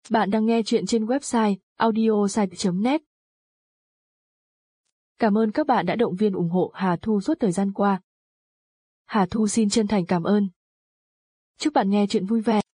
Bạn đang nghe chuyện trên website audiosite.net. Cảm ơn các bạn đã động viên ủng hộ Hà Thu suốt thời gian qua. Hà Thu xin chân thành cảm ơn. Chúc bạn nghe chuyện vui vẻ.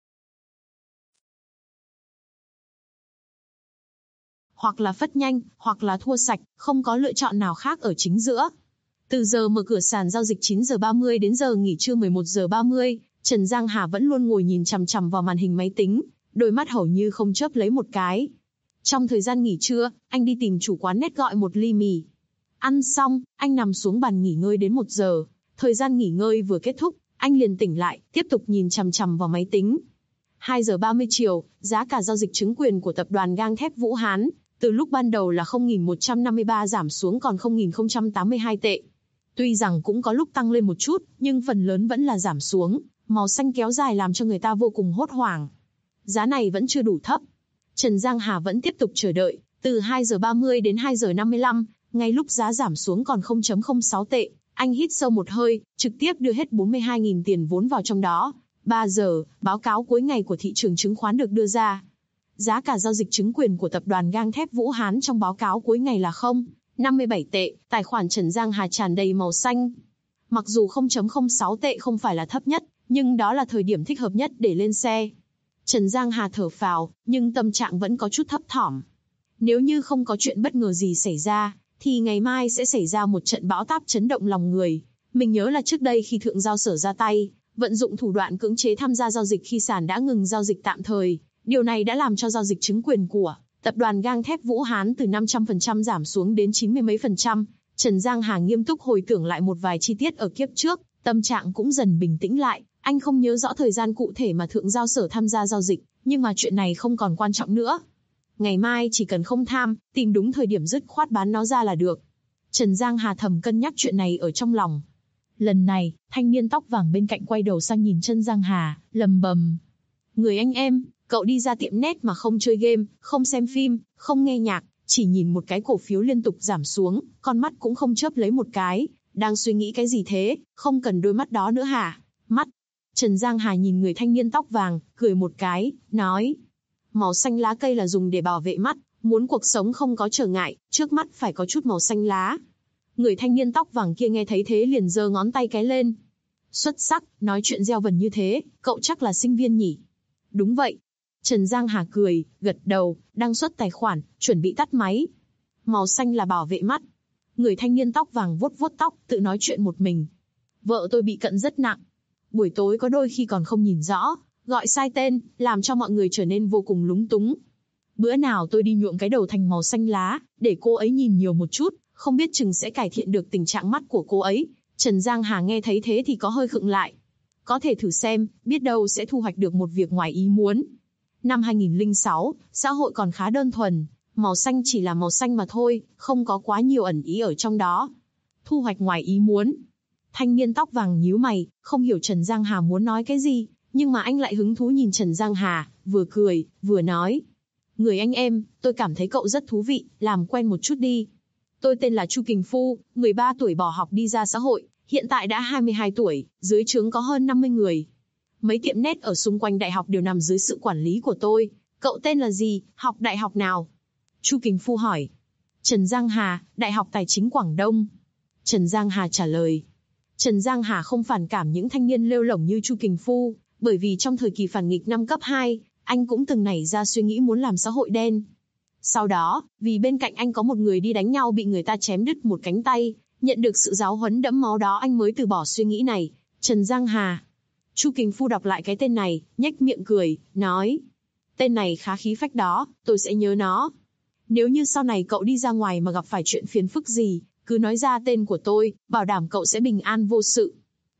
Hoặc là phất nhanh, hoặc là thua sạch, không có lựa chọn nào khác ở chính giữa. Từ giờ mở cửa sàn giao dịch 9 giờ 30 đến giờ nghỉ trưa 11 giờ 30, Trần Giang Hà vẫn luôn ngồi nhìn chằm chằm vào màn hình máy tính, đôi mắt hầu như không chớp lấy một cái. Trong thời gian nghỉ trưa, anh đi tìm chủ quán nét gọi một ly mì. Ăn xong, anh nằm xuống bàn nghỉ ngơi đến 1 giờ. Thời gian nghỉ ngơi vừa kết thúc, anh liền tỉnh lại, tiếp tục nhìn chằm chằm vào máy tính. 2 giờ 30 chiều, giá cả giao dịch chứng quyền của tập đoàn gang thép Vũ Hán, từ lúc ban đầu là 0.153 giảm xuống còn 0.082 tệ. Tuy rằng cũng có lúc tăng lên một chút, nhưng phần lớn vẫn là giảm xuống, màu xanh kéo dài làm cho người ta vô cùng hốt hoảng. Giá này vẫn chưa đủ thấp. Trần Giang Hà vẫn tiếp tục chờ đợi, từ 2 giờ 30 đến 2 giờ 55, ngay lúc giá giảm xuống còn 0.06 tệ, anh hít sâu một hơi, trực tiếp đưa hết 42.000 tiền vốn vào trong đó. 3 giờ, báo cáo cuối ngày của thị trường chứng khoán được đưa ra. Giá cả giao dịch chứng quyền của tập đoàn gang thép Vũ Hán trong báo cáo cuối ngày là 0,57 tệ, tài khoản Trần Giang Hà tràn đầy màu xanh. Mặc dù 0.06 tệ không phải là thấp nhất, nhưng đó là thời điểm thích hợp nhất để lên xe. Trần Giang Hà thở phào, nhưng tâm trạng vẫn có chút thấp thỏm. Nếu như không có chuyện bất ngờ gì xảy ra, thì ngày mai sẽ xảy ra một trận bão táp chấn động lòng người. Mình nhớ là trước đây khi Thượng Giao Sở ra tay, vận dụng thủ đoạn cưỡng chế tham gia giao dịch khi sàn đã ngừng giao dịch tạm thời. Điều này đã làm cho giao dịch chứng quyền của tập đoàn gang thép Vũ Hán từ 500% giảm xuống đến 90 mấy %. Trần Giang Hà nghiêm túc hồi tưởng lại một vài chi tiết ở kiếp trước, tâm trạng cũng dần bình tĩnh lại. Anh không nhớ rõ thời gian cụ thể mà Thượng Giao Sở tham gia giao dịch, nhưng mà chuyện này không còn quan trọng nữa. Ngày mai chỉ cần không tham, tìm đúng thời điểm dứt khoát bán nó ra là được. Trần Giang Hà thầm cân nhắc chuyện này ở trong lòng. Lần này, thanh niên tóc vàng bên cạnh quay đầu sang nhìn Trần Giang Hà, lầm bầm. Người anh em, cậu đi ra tiệm net mà không chơi game, không xem phim, không nghe nhạc, chỉ nhìn một cái cổ phiếu liên tục giảm xuống, con mắt cũng không chớp lấy một cái, đang suy nghĩ cái gì thế, không cần đôi mắt đó nữa hả? Mắt. Trần Giang Hà nhìn người thanh niên tóc vàng, cười một cái, nói. Màu xanh lá cây là dùng để bảo vệ mắt, muốn cuộc sống không có trở ngại, trước mắt phải có chút màu xanh lá. Người thanh niên tóc vàng kia nghe thấy thế liền giơ ngón tay cái lên. Xuất sắc, nói chuyện gieo vần như thế, cậu chắc là sinh viên nhỉ? Đúng vậy. Trần Giang Hà cười, gật đầu, đăng xuất tài khoản, chuẩn bị tắt máy. Màu xanh là bảo vệ mắt. Người thanh niên tóc vàng vuốt vuốt tóc, tự nói chuyện một mình. Vợ tôi bị cận rất nặng. Buổi tối có đôi khi còn không nhìn rõ, gọi sai tên, làm cho mọi người trở nên vô cùng lúng túng. Bữa nào tôi đi nhuộm cái đầu thành màu xanh lá, để cô ấy nhìn nhiều một chút, không biết chừng sẽ cải thiện được tình trạng mắt của cô ấy. Trần Giang Hà nghe thấy thế thì có hơi khựng lại. Có thể thử xem, biết đâu sẽ thu hoạch được một việc ngoài ý muốn. Năm 2006, xã hội còn khá đơn thuần, màu xanh chỉ là màu xanh mà thôi, không có quá nhiều ẩn ý ở trong đó. Thu hoạch ngoài ý muốn. Thanh niên tóc vàng nhíu mày, không hiểu Trần Giang Hà muốn nói cái gì, nhưng mà anh lại hứng thú nhìn Trần Giang Hà, vừa cười, vừa nói. Người anh em, tôi cảm thấy cậu rất thú vị, làm quen một chút đi. Tôi tên là Chu Kình Phu, 13 tuổi bỏ học đi ra xã hội, hiện tại đã 22 tuổi, dưới trướng có hơn 50 người. Mấy tiệm net ở xung quanh đại học đều nằm dưới sự quản lý của tôi. Cậu tên là gì, học đại học nào? Chu Kình Phu hỏi. Trần Giang Hà, Đại học Tài chính Quảng Đông. Trần Giang Hà trả lời. Trần Giang Hà không phản cảm những thanh niên lêu lổng như Chu Kình Phu, bởi vì trong thời kỳ phản nghịch năm cấp 2, anh cũng từng nảy ra suy nghĩ muốn làm xã hội đen. Sau đó, vì bên cạnh anh có một người đi đánh nhau bị người ta chém đứt một cánh tay, nhận được sự giáo huấn đẫm máu đó anh mới từ bỏ suy nghĩ này. Trần Giang Hà. Chu Kình Phu đọc lại cái tên này, nhếch miệng cười, nói. Tên này khá khí phách đó, tôi sẽ nhớ nó. Nếu như sau này cậu đi ra ngoài mà gặp phải chuyện phiền phức gì, cứ nói ra tên của tôi, bảo đảm cậu sẽ bình an vô sự.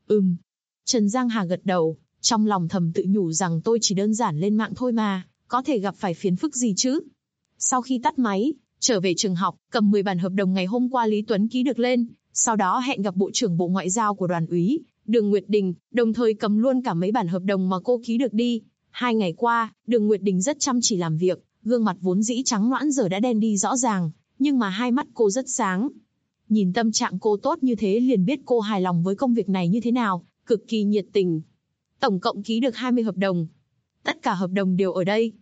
Trần Giang Hà gật đầu, trong lòng thầm tự nhủ rằng tôi chỉ đơn giản lên mạng thôi mà, có thể gặp phải phiền phức gì chứ. Sau khi tắt máy, trở về trường học, cầm 10 bản hợp đồng ngày hôm qua Lý Tuấn ký được lên, sau đó hẹn gặp Bộ trưởng Bộ Ngoại giao của Đoàn úy, Đường Nguyệt Đình, đồng thời cầm luôn cả mấy bản hợp đồng mà cô ký được đi. 2 ngày qua, Đường Nguyệt Đình rất chăm chỉ làm việc, gương mặt vốn dĩ trắng nõn giờ đã đen đi rõ ràng, nhưng mà hai mắt cô rất sáng. Nhìn tâm trạng cô tốt như thế liền biết cô hài lòng với công việc này như thế nào, cực kỳ nhiệt tình. Tổng cộng ký được 20 hợp đồng. Tất cả hợp đồng đều ở đây.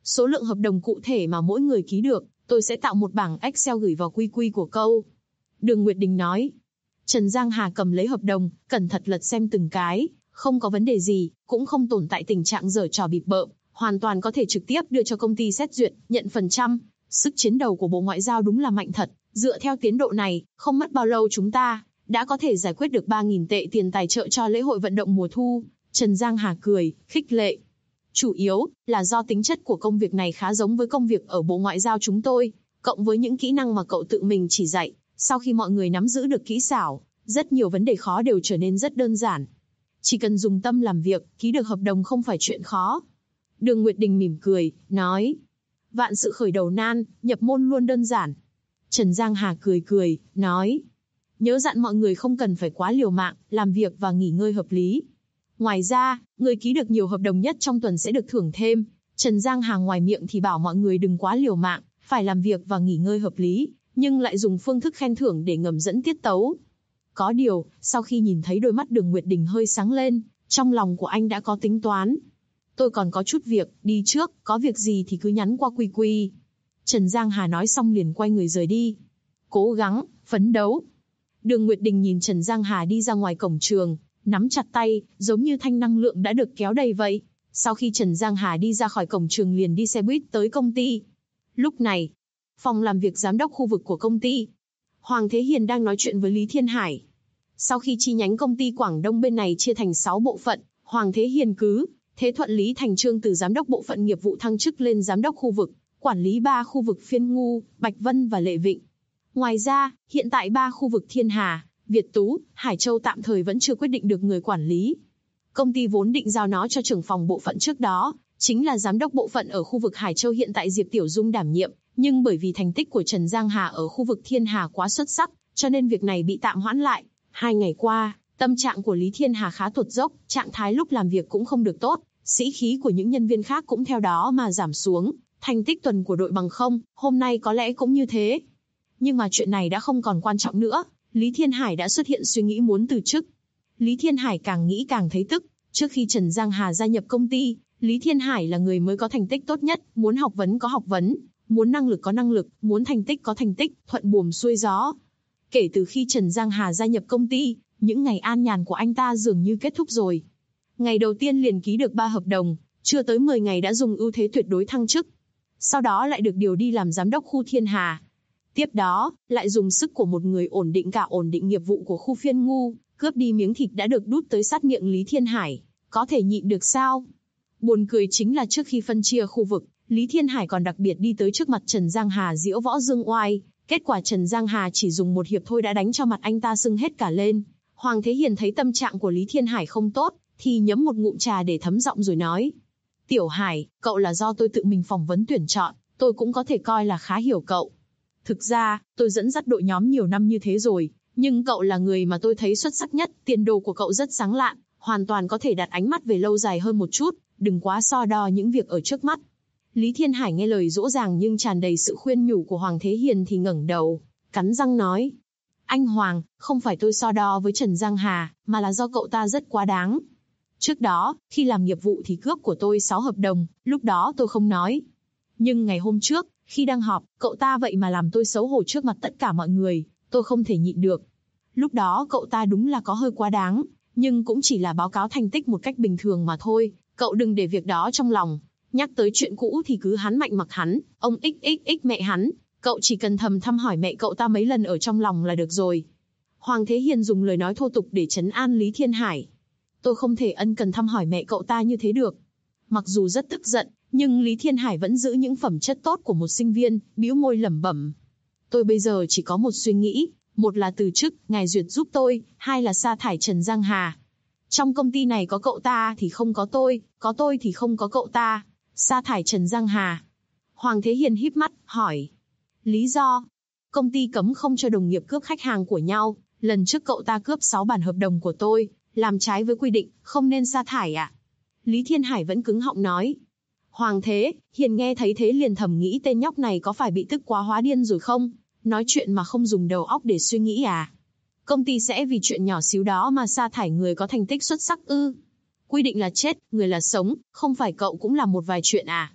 Số lượng hợp đồng cụ thể mà mỗi người ký được, tôi sẽ tạo một bảng Excel gửi vào QQ của câu. Đường Nguyệt Đình nói. Trần Giang Hà cầm lấy hợp đồng, cẩn thận lật xem từng cái, không có vấn đề gì, cũng không tồn tại tình trạng giở trò bịp bợm, hoàn toàn có thể trực tiếp đưa cho công ty xét duyệt, nhận phần trăm. Sức chiến đấu của Bộ Ngoại giao đúng là mạnh thật, dựa theo tiến độ này, không mất bao lâu chúng ta đã có thể giải quyết được 3.000 tệ tiền tài trợ cho lễ hội vận động mùa thu. Trần Giang Hà cười, khích lệ. Chủ yếu là do tính chất của công việc này khá giống với công việc ở Bộ Ngoại giao chúng tôi, cộng với những kỹ năng mà cậu tự mình chỉ dạy, sau khi mọi người nắm giữ được kỹ xảo, rất nhiều vấn đề khó đều trở nên rất đơn giản. Chỉ cần dùng tâm làm việc, ký được hợp đồng không phải chuyện khó. Đường Nguyệt Đình mỉm cười, nói. Vạn sự khởi đầu nan, nhập môn luôn đơn giản. Trần Giang Hà cười, nói. Nhớ dặn mọi người không cần phải quá liều mạng, làm việc và nghỉ ngơi hợp lý. Ngoài ra, người ký được nhiều hợp đồng nhất trong tuần sẽ được thưởng thêm. Trần Giang Hà ngoài miệng thì bảo mọi người đừng quá liều mạng, phải làm việc và nghỉ ngơi hợp lý, nhưng lại dùng phương thức khen thưởng để ngầm dẫn tiết tấu. Có điều, sau khi nhìn thấy đôi mắt Đường Nguyệt Đình hơi sáng lên, trong lòng của anh đã có tính toán. Tôi còn có chút việc, đi trước, có việc gì thì cứ nhắn qua QQ. Trần Giang Hà nói xong liền quay người rời đi. Cố gắng, phấn đấu. Đường Nguyệt Đình nhìn Trần Giang Hà đi ra ngoài cổng trường, nắm chặt tay, giống như thanh năng lượng đã được kéo đầy vậy. Sau khi Trần Giang Hà đi ra khỏi cổng trường liền đi xe buýt tới công ty. Lúc này, phòng làm việc giám đốc khu vực của công ty, Hoàng Thế Hiền đang nói chuyện với Lý Thiên Hải. Sau khi chi nhánh công ty Quảng Đông bên này chia thành 6 bộ phận, Hoàng Thế Hiền cứ thế thuận lý thành trương từ giám đốc bộ phận nghiệp vụ thăng chức lên giám đốc khu vực, quản lý 3 khu vực Phiên Ngu, Bạch Vân và Lệ Vịnh. Ngoài ra, hiện tại 3 khu vực Thiên Hà, Việt Tú, Hải Châu tạm thời vẫn chưa quyết định được người quản lý. Công ty vốn định giao nó cho trưởng phòng bộ phận trước đó, chính là giám đốc bộ phận ở khu vực Hải Châu hiện tại Diệp Tiểu Dung đảm nhiệm, nhưng bởi vì thành tích của Trần Giang Hà ở khu vực Thiên Hà quá xuất sắc, cho nên việc này bị tạm hoãn lại. 2 ngày qua, tâm trạng của Lý Thiên Hà khá tụt dốc, trạng thái lúc làm việc cũng không được tốt, sĩ khí của những nhân viên khác cũng theo đó mà giảm xuống, thành tích tuần của đội bằng không, hôm nay có lẽ cũng như thế. Nhưng mà chuyện này đã không còn quan trọng nữa, Lý Thiên Hải đã xuất hiện suy nghĩ muốn từ chức. Lý Thiên Hải càng nghĩ càng thấy tức, trước khi Trần Giang Hà gia nhập công ty, Lý Thiên Hải là người mới có thành tích tốt nhất, muốn học vấn có học vấn, muốn năng lực có năng lực, muốn thành tích có thành tích, thuận buồm xuôi gió. Kể từ khi Trần Giang Hà gia nhập công ty, những ngày an nhàn của anh ta dường như kết thúc rồi. Ngày đầu tiên liền ký được 3 hợp đồng, chưa tới 10 ngày đã dùng ưu thế tuyệt đối thăng chức. Sau đó lại được điều đi làm giám đốc khu Thiên Hà. Tiếp đó, lại dùng sức của một người ổn định nghiệp vụ của khu Phiên Ngu, cướp đi miếng thịt đã được đút tới sát miệng Lý Thiên Hải. Có thể nhịn được sao? Buồn cười chính là trước khi phân chia khu vực, Lý Thiên Hải còn đặc biệt đi tới trước mặt Trần Giang Hà diễu võ dương oai. Kết quả Trần Giang Hà chỉ dùng một hiệp thôi đã đánh cho mặt anh ta sưng hết cả lên. Hoàng Thế Hiền thấy tâm trạng của Lý Thiên Hải không tốt, thì nhấm một ngụm trà để thấm giọng rồi nói. Tiểu Hải, cậu là do tôi tự mình phỏng vấn tuyển chọn, tôi cũng có thể coi là khá hiểu cậu. Thực ra, tôi dẫn dắt đội nhóm nhiều năm như thế rồi, nhưng cậu là người mà tôi thấy xuất sắc nhất, tiền đồ của cậu rất sáng lạn, hoàn toàn có thể đặt ánh mắt về lâu dài hơn một chút, đừng quá so đo những việc ở trước mắt. Lý Thiên Hải nghe lời dỗ dàng nhưng tràn đầy sự khuyên nhủ của Hoàng Thế Hiền thì ngẩng đầu, cắn răng nói. Anh Hoàng, không phải tôi so đo với Trần Giang Hà, mà là do cậu ta rất quá đáng. Trước đó, khi làm nghiệp vụ thì cướp của tôi 6 hợp đồng, lúc đó tôi không nói. Nhưng ngày hôm trước, khi đang họp, cậu ta vậy mà làm tôi xấu hổ trước mặt tất cả mọi người, tôi không thể nhịn được. Lúc đó cậu ta đúng là có hơi quá đáng, nhưng cũng chỉ là báo cáo thành tích một cách bình thường mà thôi, cậu đừng để việc đó trong lòng. Nhắc tới chuyện cũ thì cứ hắn mạnh mặc hắn, ông xxx mẹ hắn, cậu chỉ cần thầm thăm hỏi mẹ cậu ta mấy lần ở trong lòng là được rồi. Hoàng Thế Hiền dùng lời nói thô tục để trấn an Lý Thiên Hải. Tôi không thể ân cần thăm hỏi mẹ cậu ta như thế được. Mặc dù rất tức giận, nhưng Lý Thiên Hải vẫn giữ những phẩm chất tốt của một sinh viên, bĩu môi lẩm bẩm. Tôi bây giờ chỉ có một suy nghĩ, một là từ chức, ngài duyệt giúp tôi, hai là sa thải Trần Giang Hà. Trong công ty này có cậu ta thì không có tôi thì không có cậu ta. Sa thải Trần Giang Hà. Hoàng Thế Hiền híp mắt, hỏi. Lý do? Công ty cấm không cho đồng nghiệp cướp khách hàng của nhau. Lần trước cậu ta cướp 6 bản hợp đồng của tôi, làm trái với quy định, không nên sa thải à? Lý Thiên Hải vẫn cứng họng nói. Hoàng Thế Hiền nghe thấy thế liền thầm nghĩ tên nhóc này có phải bị tức quá hóa điên rồi không? Nói chuyện mà không dùng đầu óc để suy nghĩ à? Công ty sẽ vì chuyện nhỏ xíu đó mà sa thải người có thành tích xuất sắc ư? Quy định là chết, người là sống, không phải cậu cũng làm một vài chuyện à?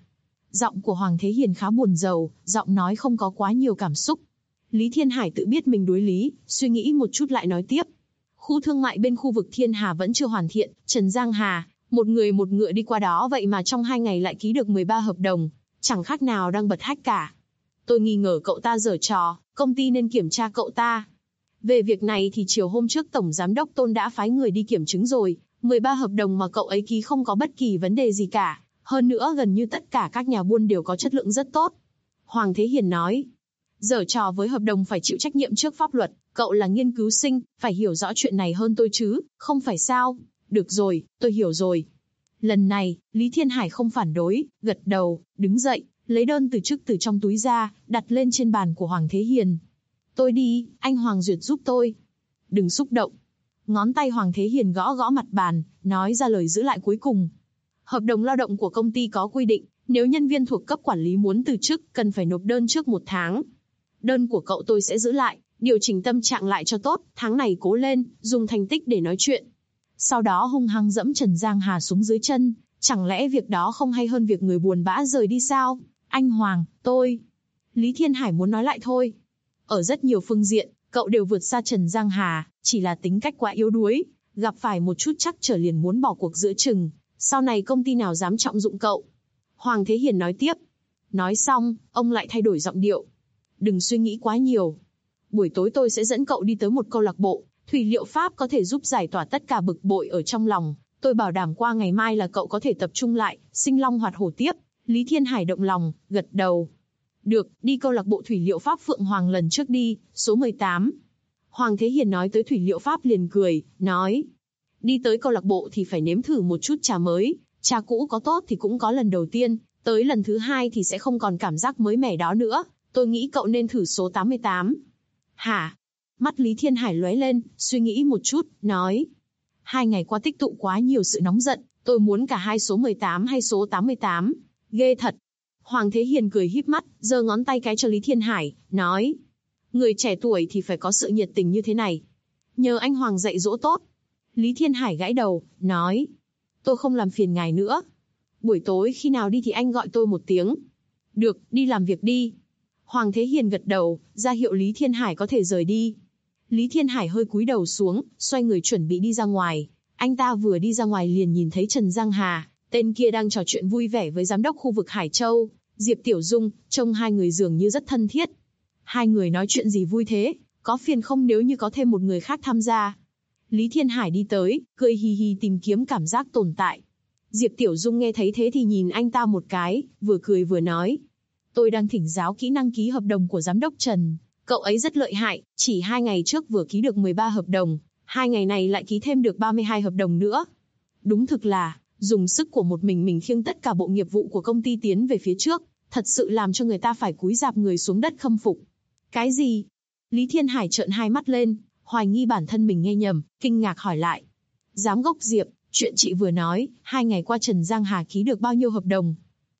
Giọng của Hoàng Thế Hiền khá buồn rầu, giọng nói không có quá nhiều cảm xúc. Lý Thiên Hải tự biết mình đối lý, suy nghĩ một chút lại nói tiếp. Khu thương mại bên khu vực Thiên Hà vẫn chưa hoàn thiện, Trần Giang Hà, một người một ngựa đi qua đó vậy mà trong 2 ngày lại ký được 13 hợp đồng, chẳng khác nào đang bật hách cả. Tôi nghi ngờ cậu ta giở trò, công ty nên kiểm tra cậu ta. Về việc này thì chiều hôm trước Tổng Giám đốc Tôn đã phái người đi kiểm chứng rồi, 13 hợp đồng mà cậu ấy ký không có bất kỳ vấn đề gì cả, hơn nữa gần như tất cả các nhà buôn đều có chất lượng rất tốt. Hoàng Thế Hiền nói, giở trò với hợp đồng phải chịu trách nhiệm trước pháp luật, cậu là nghiên cứu sinh, phải hiểu rõ chuyện này hơn tôi chứ, không phải sao? Được rồi, tôi hiểu rồi. Lần này, Lý Thiên Hải không phản đối, gật đầu, đứng dậy, lấy đơn từ chức từ trong túi ra, đặt lên trên bàn của Hoàng Thế Hiền. Tôi đi, anh Hoàng duyệt giúp tôi. Đừng xúc động. Ngón tay Hoàng Thế Hiền gõ gõ mặt bàn, nói ra lời giữ lại cuối cùng. Hợp đồng lao động của công ty có quy định, nếu nhân viên thuộc cấp quản lý muốn từ chức, cần phải nộp đơn trước 1 tháng. Đơn của cậu tôi sẽ giữ lại, điều chỉnh tâm trạng lại cho tốt, tháng này cố lên, dùng thành tích để nói chuyện. Sau đó hung hăng dẫm Trần Giang Hà xuống dưới chân, chẳng lẽ việc đó không hay hơn việc người buồn bã rời đi sao? Anh Hoàng, tôi... Lý Thiên Hải muốn nói lại thôi. Ở rất nhiều phương diện, cậu đều vượt xa Trần Giang Hà, chỉ là tính cách quá yếu đuối, gặp phải một chút trắc trở liền muốn bỏ cuộc giữa chừng, sau này công ty nào dám trọng dụng cậu. Hoàng Thế Hiền nói tiếp. Nói xong, ông lại thay đổi giọng điệu. Đừng suy nghĩ quá nhiều. Buổi tối tôi sẽ dẫn cậu đi tới một câu lạc bộ, thủy liệu pháp có thể giúp giải tỏa tất cả bực bội ở trong lòng. Tôi bảo đảm qua ngày mai là cậu có thể tập trung lại, sinh long hoạt hổ tiếp. Lý Thiên Hải động lòng, gật đầu. Được, đi câu lạc bộ thủy liệu pháp Phượng Hoàng lần trước đi, số 18. Hoàng Thế Hiền nói tới thủy liệu pháp liền cười, nói. Đi tới câu lạc bộ thì phải nếm thử một chút trà mới, trà cũ có tốt thì cũng có lần đầu tiên, tới lần thứ 2 thì sẽ không còn cảm giác mới mẻ đó nữa. Tôi nghĩ cậu nên thử số 88. Hả? Mắt Lý Thiên Hải lóe lên, suy nghĩ một chút, nói. 2 ngày qua tích tụ quá nhiều sự nóng giận, tôi muốn cả hai số 18 hay số 88. Ghê thật. Hoàng Thế Hiền cười híp mắt, giơ ngón tay cái cho Lý Thiên Hải, nói. Người trẻ tuổi thì phải có sự nhiệt tình như thế này. Nhờ anh Hoàng dạy dỗ tốt. Lý Thiên Hải gãi đầu, nói. Tôi không làm phiền ngài nữa. Buổi tối khi nào đi thì anh gọi tôi một tiếng. Được, đi làm việc đi. Hoàng Thế Hiền gật đầu, ra hiệu Lý Thiên Hải có thể rời đi. Lý Thiên Hải hơi cúi đầu xuống, xoay người chuẩn bị đi ra ngoài. Anh ta vừa đi ra ngoài liền nhìn thấy Trần Giang Hà, tên kia đang trò chuyện vui vẻ với giám đốc khu vực Hải Châu, Diệp Tiểu Dung, trông hai người dường như rất thân thiết. Hai người nói chuyện gì vui thế, có phiền không nếu như có thêm một người khác tham gia? Lý Thiên Hải đi tới, cười hì hì tìm kiếm cảm giác tồn tại. Diệp Tiểu Dung nghe thấy thế thì nhìn anh ta một cái, vừa cười vừa nói. Tôi đang thỉnh giáo kỹ năng ký hợp đồng của giám đốc Trần. Cậu ấy rất lợi hại, chỉ 2 ngày trước vừa ký được 13 hợp đồng, 2 ngày này lại ký thêm được 32 hợp đồng nữa. Đúng thực là, dùng sức của một mình khiêng tất cả bộ nghiệp vụ của công ty tiến về phía trước, thật sự làm cho người ta phải cúi rạp người xuống đất khâm phục. Cái gì? Lý Thiên Hải trợn hai mắt lên, hoài nghi bản thân mình nghe nhầm, kinh ngạc hỏi lại. Giám đốc Diệp, chuyện chị vừa nói, 2 ngày qua Trần Giang Hà ký được bao nhiêu hợp đồng?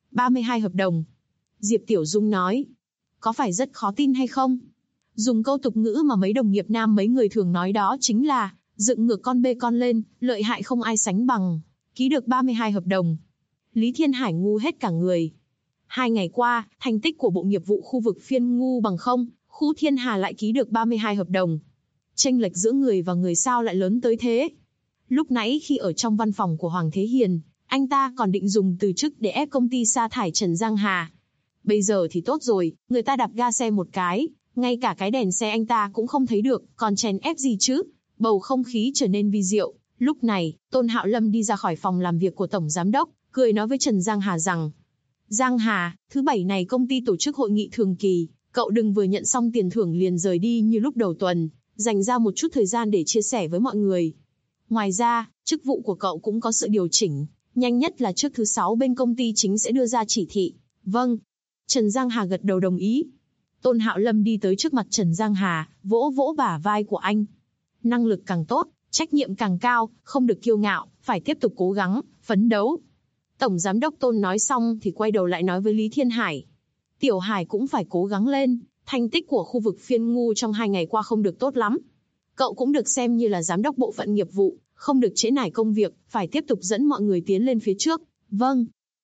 32 hợp đồng. Diệp Tiểu Dung nói. Có phải rất khó tin hay không? Dùng câu tục ngữ mà mấy đồng nghiệp nam mấy người thường nói đó chính là, dựng ngược con bê con lên, lợi hại không ai sánh bằng. Ký được 32 hợp đồng. Lý Thiên Hải ngu hết cả người. 2 ngày qua, thành tích của bộ nghiệp vụ khu vực phiên ngu bằng không, khu Thiên Hà lại ký được 32 hợp đồng. Chênh lệch giữa người và người sao lại lớn tới thế? Lúc nãy khi ở trong văn phòng của Hoàng Thế Hiền, anh ta còn định dùng từ chức để ép công ty sa thải Trần Giang Hà. Bây giờ thì tốt rồi, người ta đạp ga xe một cái, ngay cả cái đèn xe anh ta cũng không thấy được, còn chèn ép gì chứ? Bầu không khí trở nên vi diệu. Lúc này, Tôn Hạo Lâm đi ra khỏi phòng làm việc của Tổng Giám đốc, cười nói với Trần Giang Hà rằng, Giang Hà, thứ 7 này công ty tổ chức hội nghị thường kỳ, cậu đừng vừa nhận xong tiền thưởng liền rời đi như lúc đầu tuần, dành ra một chút thời gian để chia sẻ với mọi người. Ngoài ra, chức vụ của cậu cũng có sự điều chỉnh, nhanh nhất là trước thứ 6 bên công ty chính sẽ đưa ra chỉ thị. Vâng. Trần Giang Hà gật đầu đồng ý. Tôn Hạo Lâm đi tới trước mặt Trần Giang Hà, vỗ vỗ bả vai của anh. Năng lực càng tốt, trách nhiệm càng cao, không được kiêu ngạo, phải tiếp tục cố gắng, phấn đấu. Tổng Giám đốc Tôn nói xong thì quay đầu lại nói với Lý Thiên Hải. Tiểu Hải cũng phải cố gắng lên, thành tích của khu vực phiên ngu trong 2 ngày qua không được tốt lắm. Cậu cũng được xem như là giám đốc bộ phận nghiệp vụ, không được trễ nải công việc, phải tiếp tục dẫn mọi người tiến lên phía trước. Vâng.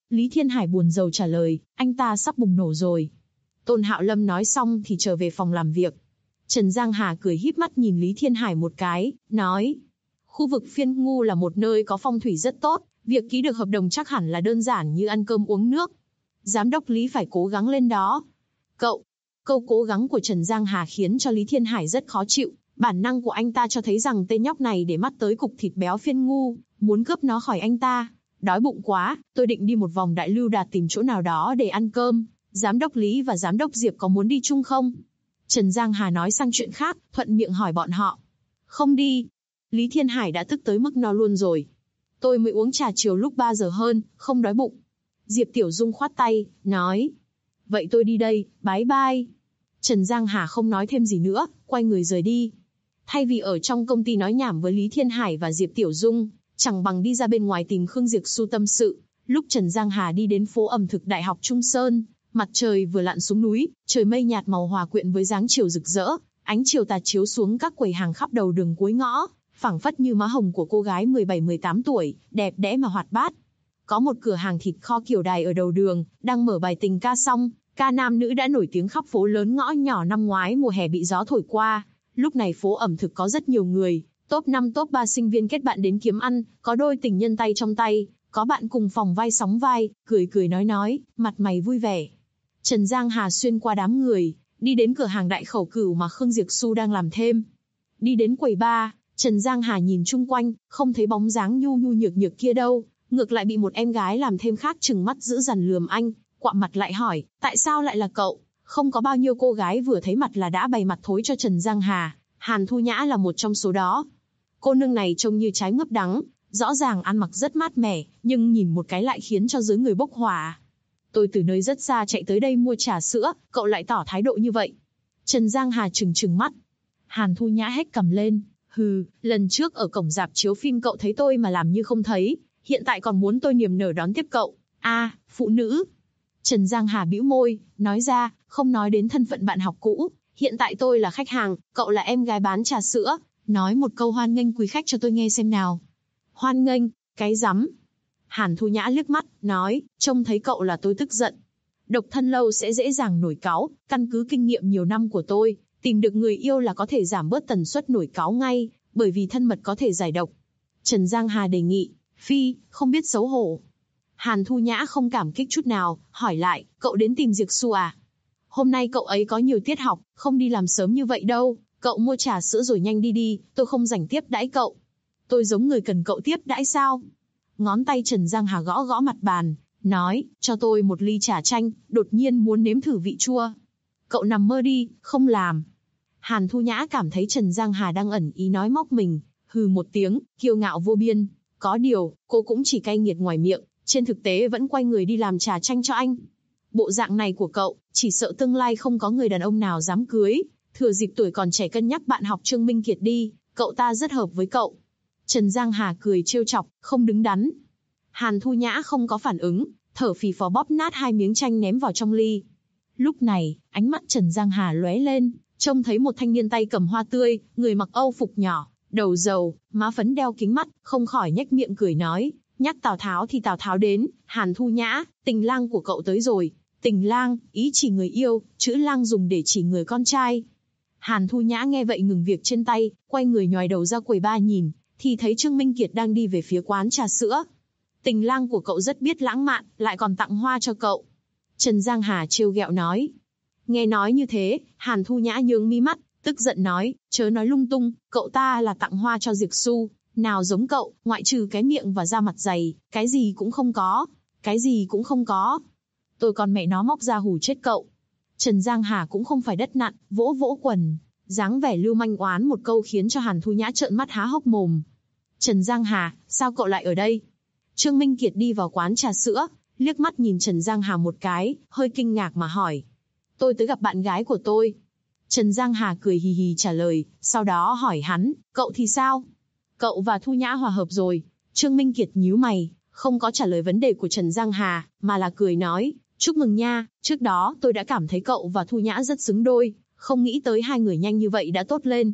Lý Thiên Hải buồn rầu trả lời, anh ta sắp bùng nổ rồi. Tôn Hạo Lâm nói xong thì trở về phòng làm việc. Trần Giang Hà cười híp mắt nhìn Lý Thiên Hải một cái, nói. Khu vực Phiên Ngu là một nơi có phong thủy rất tốt, việc ký được hợp đồng chắc hẳn là đơn giản như ăn cơm uống nước. Giám đốc Lý phải cố gắng lên đó. Cậu, câu cố gắng của Trần Giang Hà khiến cho Lý Thiên Hải rất khó chịu. Bản năng của anh ta cho thấy rằng tên nhóc này để mắt tới cục thịt béo Phiên Ngu, muốn cướp nó khỏi anh ta. Đói bụng quá, tôi định đi một vòng Đại Lưu Đà tìm chỗ nào đó để ăn cơm. Giám đốc Lý và giám đốc Diệp có muốn đi chung không? Trần Giang Hà nói sang chuyện khác, thuận miệng hỏi bọn họ. Không đi. Lý Thiên Hải đã tức tới mức no luôn rồi. Tôi mới uống trà chiều lúc 3 giờ hơn, không đói bụng. Diệp Tiểu Dung khoát tay, nói. Vậy tôi đi đây, bye bye. Trần Giang Hà không nói thêm gì nữa, quay người rời đi. Thay vì ở trong công ty nói nhảm với Lý Thiên Hải và Diệp Tiểu Dung, chẳng bằng đi ra bên ngoài tìm Khương Diệp Xu tâm sự. Lúc Trần Giang Hà đi đến phố ẩm thực Đại học Trung Sơn, mặt trời vừa lặn xuống núi, trời mây nhạt màu hòa quyện với dáng chiều rực rỡ, ánh chiều tà chiếu xuống các quầy hàng khắp đầu đường cuối ngõ, phảng phất như má hồng của cô gái 17-18 tuổi, đẹp đẽ mà hoạt bát. Có một cửa hàng thịt kho kiểu đài ở đầu đường, đang mở bài tình ca xong, ca nam nữ đã nổi tiếng khắp phố lớn ngõ nhỏ năm ngoái mùa hè bị gió thổi qua. Lúc này phố ẩm thực có rất nhiều người, top 5 top 3 sinh viên kết bạn đến kiếm ăn, có đôi tình nhân tay trong tay, có bạn cùng phòng vai sóng vai, cười cười nói, mặt mày vui vẻ. Trần Giang Hà xuyên qua đám người, đi đến cửa hàng Đại Khẩu Cửu mà Khương Diệp Xu đang làm thêm. Đi đến quầy bar, Trần Giang Hà nhìn chung quanh, không thấy bóng dáng nhu nhược nhược kia đâu, ngược lại bị một em gái làm thêm khác trừng mắt dữ dằn lườm anh, quặm mặt lại hỏi, tại sao lại là cậu? Không có bao nhiêu cô gái vừa thấy mặt là đã bày mặt thối cho Trần Giang Hà, Hàn Thu Nhã là một trong số đó. Cô nương này trông như trái mướp đắng, rõ ràng ăn mặc rất mát mẻ, nhưng nhìn một cái lại khiến cho dưới người bốc hỏa. Tôi từ nơi rất xa chạy tới đây mua trà sữa, cậu lại tỏ thái độ như vậy. Trần Giang Hà trừng mắt. Hàn Thu Nhã hét cằm lên, hừ, lần trước ở cổng rạp chiếu phim cậu thấy tôi mà làm như không thấy, hiện tại còn muốn tôi niềm nở đón tiếp cậu. Phụ nữ. Trần Giang Hà bĩu môi, nói ra, không nói đến thân phận bạn học cũ, hiện tại tôi là khách hàng, cậu là em gái bán trà sữa, nói một câu hoan nghênh quý khách cho tôi nghe xem nào. Hoan nghênh, cái rắm. Hàn Thu Nhã liếc mắt, nói, trông thấy cậu là tôi tức giận. Độc thân lâu sẽ dễ dàng nổi cáu, căn cứ kinh nghiệm nhiều năm của tôi, tìm được người yêu là có thể giảm bớt tần suất nổi cáu ngay, bởi vì thân mật có thể giải độc. Trần Giang Hà đề nghị, phi, không biết xấu hổ. Hàn Thu Nhã không cảm kích chút nào, hỏi lại, cậu đến tìm Diệp Xu à? Hôm nay cậu ấy có nhiều tiết học, không đi làm sớm như vậy đâu, cậu mua trà sữa rồi nhanh đi, tôi không rảnh tiếp đãi cậu. Tôi giống người cần cậu tiếp đãi sao? Ngón tay Trần Giang Hà gõ gõ mặt bàn, nói, cho tôi một ly trà chanh, đột nhiên muốn nếm thử vị chua. Cậu nằm mơ đi, không làm. Hàn Thu Nhã cảm thấy Trần Giang Hà đang ẩn ý nói móc mình, hừ một tiếng, kiêu ngạo vô biên. Có điều, cô cũng chỉ cay nghiệt ngoài miệng, trên thực tế vẫn quay người đi làm trà chanh cho anh. Bộ dạng này của cậu, chỉ sợ tương lai không có người đàn ông nào dám cưới. Thừa dịp tuổi còn trẻ cân nhắc bạn học Trương Minh Kiệt đi, cậu ta rất hợp với cậu. Trần Giang Hà cười trêu chọc, không đứng đắn. Hàn Thu Nhã không có phản ứng, thở phì phò bóp nát 2 miếng chanh ném vào trong ly. Lúc này, ánh mắt Trần Giang Hà lóe lên, trông thấy một thanh niên tay cầm hoa tươi, người mặc âu phục nhỏ, đầu rầu, má phấn đeo kính mắt, không khỏi nhếch miệng cười nói, nhắc Tào Tháo thì Tào Tháo đến, Hàn Thu Nhã, tình lang của cậu tới rồi. Tình lang, ý chỉ người yêu, chữ lang dùng để chỉ người con trai. Hàn Thu Nhã nghe vậy ngừng việc trên tay, quay người nhòi đầu ra quầy bar nhìn, thì thấy Trương Minh Kiệt đang đi về phía quán trà sữa. Tình lang của cậu rất biết lãng mạn, lại còn tặng hoa cho cậu. Trần Giang Hà trêu ghẹo nói. Nghe nói như thế, Hàn Thu Nhã nhướng mi mắt, tức giận nói, chớ nói lung tung, cậu ta là tặng hoa cho Diệp Xu, nào giống cậu, ngoại trừ cái miệng và da mặt dày, cái gì cũng không có, cái gì cũng không có. Tôi còn mẹ nó móc ra hù chết cậu. Trần Giang Hà cũng không phải đất nặn, vỗ vỗ quần, dáng vẻ lưu manh oán một câu khiến cho Hàn Thu Nhã trợn mắt há hốc mồm. Trần Giang Hà, sao cậu lại ở đây? Trương Minh Kiệt đi vào quán trà sữa, liếc mắt nhìn Trần Giang Hà một cái, hơi kinh ngạc mà hỏi. Tôi tới gặp bạn gái của tôi. Trần Giang Hà cười hì hì trả lời, sau đó hỏi hắn, cậu thì sao? Cậu và Thu Nhã hòa hợp rồi. Trương Minh Kiệt nhíu mày, không có trả lời vấn đề của Trần Giang Hà, mà là cười nói, chúc mừng nha, trước đó tôi đã cảm thấy cậu và Thu Nhã rất xứng đôi, không nghĩ tới hai người nhanh như vậy đã tốt lên.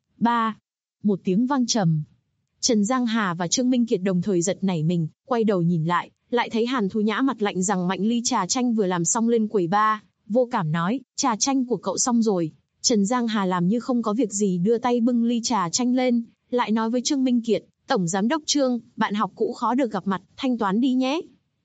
Một tiếng vang trầm. Trần Giang Hà và Trương Minh Kiệt đồng thời giật nảy mình, quay đầu nhìn lại, lại thấy Hàn Thu Nhã mặt lạnh rằng mạnh ly trà chanh vừa làm xong lên quầy bar, vô cảm nói, trà chanh của cậu xong rồi. Trần Giang Hà làm như không có việc gì đưa tay bưng ly trà chanh lên, lại nói với Trương Minh Kiệt, Tổng Giám đốc Trương, bạn học cũ khó được gặp mặt, thanh toán đi nhé.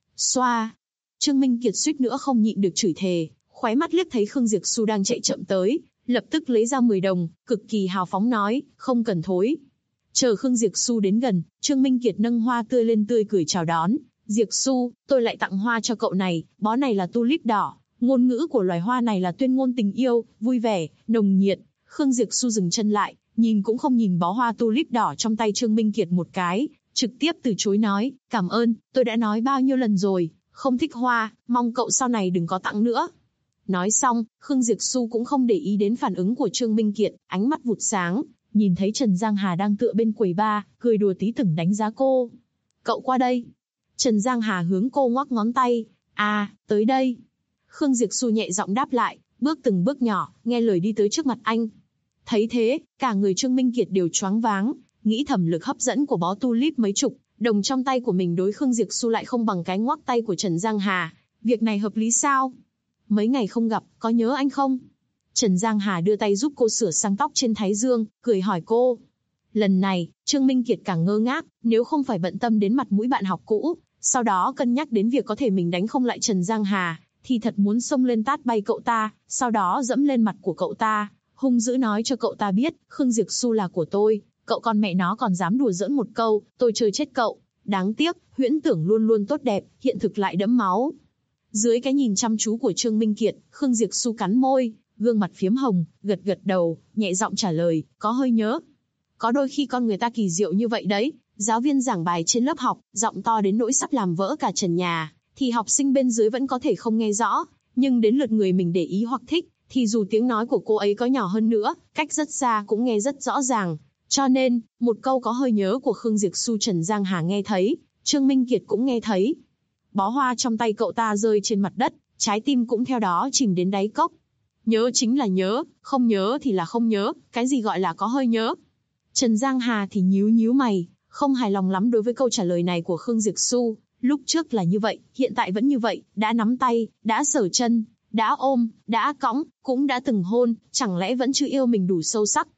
Xoa. Trương Minh Kiệt suýt nữa không nhịn được chửi thề, khóe mắt liếc thấy Khương Diệp Xu đang chạy chậm tới, lập tức lấy ra 10 đồng, cực kỳ hào phóng nói, không cần thối. Chờ Khương Diệp Xu đến gần, Trương Minh Kiệt nâng hoa tươi lên tươi cười chào đón. Diệp Xu, tôi lại tặng hoa cho cậu này, bó này là tulip đỏ. Ngôn ngữ của loài hoa này là tuyên ngôn tình yêu, vui vẻ, nồng nhiệt. Khương Diệp Xu dừng chân lại, nhìn cũng không nhìn bó hoa tulip đỏ trong tay Trương Minh Kiệt một cái, trực tiếp từ chối nói, cảm ơn, tôi đã nói bao nhiêu lần rồi, không thích hoa, mong cậu sau này đừng có tặng nữa. Nói xong, Khương Diệp Xu cũng không để ý đến phản ứng của Trương Minh Kiệt, ánh mắt vụt sáng, nhìn thấy Trần Giang Hà đang tựa bên quầy bar, cười đùa tí từng đánh giá cô. Cậu qua đây. Trần Giang Hà hướng cô ngoắc ngón tay, tới đây. Khương Diệp Xu nhẹ giọng đáp lại, bước từng bước nhỏ, nghe lời đi tới trước mặt anh. Thấy thế, cả người Trương Minh Kiệt đều choáng váng, nghĩ thầm lực hấp dẫn của bó tulip mấy chục đồng trong tay của mình đối Khương Diệp Xu lại không bằng cái ngoắc tay của Trần Giang Hà, việc này hợp lý sao? Mấy ngày không gặp, có nhớ anh không? Trần Giang Hà đưa tay giúp cô sửa sang tóc trên thái dương, cười hỏi cô. Lần này, Trương Minh Kiệt càng ngơ ngác, nếu không phải bận tâm đến mặt mũi bạn học cũ, sau đó cân nhắc đến việc có thể mình đánh không lại Trần Giang Hà, thì thật muốn xông lên tát bay cậu ta, sau đó dẫm lên mặt của cậu ta, hung dữ nói cho cậu ta biết, Khương Diệp Xu là của tôi, cậu con mẹ nó còn dám đùa giỡn một câu, tôi chơi chết cậu. Đáng tiếc, huyễn tưởng luôn luôn tốt đẹp, hiện thực lại đẫm máu. Dưới cái nhìn chăm chú của Trương Minh Kiệt, Khương Diệp Xu cắn môi, gương mặt phiếm hồng, gật gật đầu, nhẹ giọng trả lời, có hơi nhớ. Có đôi khi con người ta kỳ diệu như vậy đấy, giáo viên giảng bài trên lớp học, giọng to đến nỗi sắp làm vỡ cả trần nhà, thì học sinh bên dưới vẫn có thể không nghe rõ, nhưng đến lượt người mình để ý hoặc thích, thì dù tiếng nói của cô ấy có nhỏ hơn nữa, cách rất xa cũng nghe rất rõ ràng. Cho nên, một câu có hơi nhớ của Khương Diệp Xu Trần Giang Hà nghe thấy, Trương Minh Kiệt cũng nghe thấy. Bó hoa trong tay cậu ta rơi trên mặt đất, trái tim cũng theo đó chìm đến đáy cốc. Nhớ chính là nhớ, không nhớ thì là không nhớ, cái gì gọi là có hơi nhớ? Trần Giang Hà thì nhíu nhíu mày, không hài lòng lắm đối với câu trả lời này của Khương Diệp Xu. Lúc trước là như vậy, hiện tại vẫn như vậy, đã nắm tay, đã sờ chân, đã ôm, đã cõng, cũng đã từng hôn, chẳng lẽ vẫn chưa yêu mình đủ sâu sắc?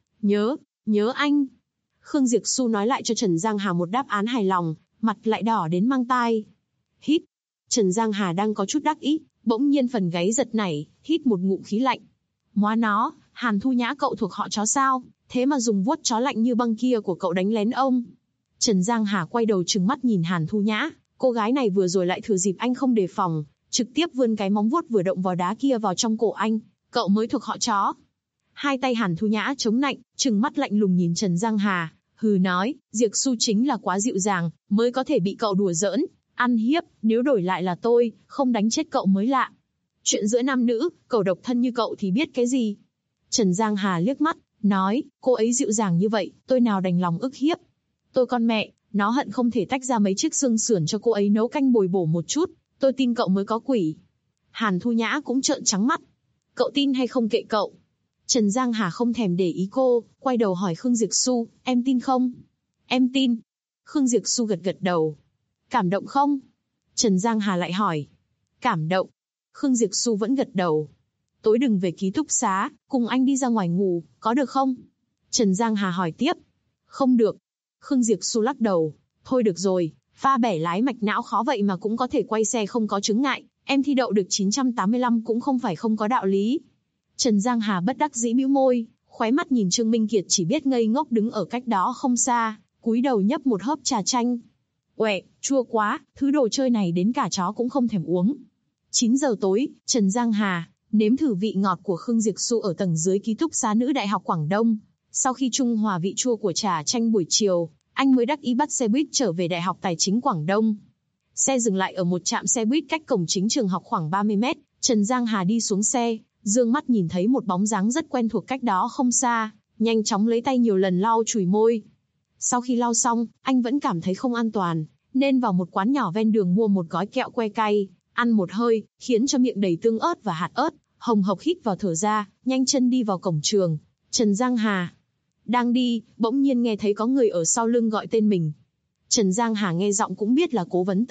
Nhớ anh. Khương Diệp Xu nói lại cho Trần Giang Hà một đáp án hài lòng, mặt lại đỏ đến mang tai. Hít. Trần Giang Hà đang có chút đắc ý, bỗng nhiên phần gáy giật nảy, hít một ngụm khí lạnh. Móa nó, Hàn Thu Nhã cậu thuộc họ chó sao, thế mà dùng vuốt chó lạnh như băng kia của cậu đánh lén ông. Trần Giang Hà quay đầu trừng mắt nhìn Hàn Thu Nhã, cô gái này vừa rồi lại thừa dịp anh không đề phòng, trực tiếp vươn cái móng vuốt vừa động vào đá kia vào trong cổ anh, cậu mới thuộc họ chó. Hai tay Hàn Thu Nhã chống nạnh, trừng mắt lạnh lùng nhìn Trần Giang Hà, hừ nói, Diệp Xu chính là quá dịu dàng, mới có thể bị cậu đùa giỡn, ăn hiếp, nếu đổi lại là tôi, không đánh chết cậu mới lạ. Chuyện giữa nam nữ, cậu độc thân như cậu thì biết cái gì? Trần Giang Hà liếc mắt, nói, cô ấy dịu dàng như vậy, tôi nào đành lòng ức hiếp. Tôi con mẹ, nó hận không thể tách ra mấy chiếc xương sườn cho cô ấy nấu canh bồi bổ một chút, tôi tin cậu mới có quỷ. Hàn Thu Nhã cũng trợn trắng mắt. Cậu tin hay không kệ cậu. Trần Giang Hà không thèm để ý cô, quay đầu hỏi Khương Diệp Xu, em tin không? Em tin. Khương Diệp Xu gật gật đầu. Cảm động không? Trần Giang Hà lại hỏi. Cảm động. Khương Diệp Xu vẫn gật đầu. Tối đừng về ký túc xá, cùng anh đi ra ngoài ngủ, có được không? Trần Giang Hà hỏi tiếp. Không được. Khương Diệp Xu lắc đầu. Thôi được rồi, pha bẻ lái mạch não khó vậy mà cũng có thể quay xe không có chướng ngại, em thi đậu được 985 cũng không phải không có đạo lý. Trần Giang Hà bất đắc dĩ bĩu môi, khóe mắt nhìn Trương Minh Kiệt chỉ biết ngây ngốc đứng ở cách đó không xa, cúi đầu nhấp một hớp trà chanh. Uệ, chua quá, thứ đồ chơi này đến cả chó cũng không thèm uống. 9 giờ tối, Trần Giang Hà nếm thử vị ngọt của Khương Diệp Xu ở tầng dưới ký túc xá nữ Đại học Quảng Đông. Sau khi trung hòa vị chua của trà chanh buổi chiều, anh mới đắc ý bắt xe buýt trở về Đại học Tài chính Quảng Đông. Xe dừng lại ở một trạm xe buýt cách cổng chính trường học khoảng 30 mét, Trần Giang Hà đi xuống xe, dương mắt nhìn thấy một bóng dáng rất quen thuộc cách đó không xa, nhanh chóng lấy tay nhiều lần lau chùi môi. Sau khi lau xong, anh vẫn cảm thấy không an toàn, nên vào một quán nhỏ ven đường mua một gói kẹo que cay, ăn một hơi, khiến cho miệng đầy tương ớt và hạt ớt, hồng hộc hít vào thở ra, nhanh chân đi vào cổng trường. Trần Giang Hà đang đi, bỗng nhiên nghe thấy có người ở sau lưng gọi tên mình. Trần Giang Hà nghe giọng cũng biết là Cố Vấn Từ,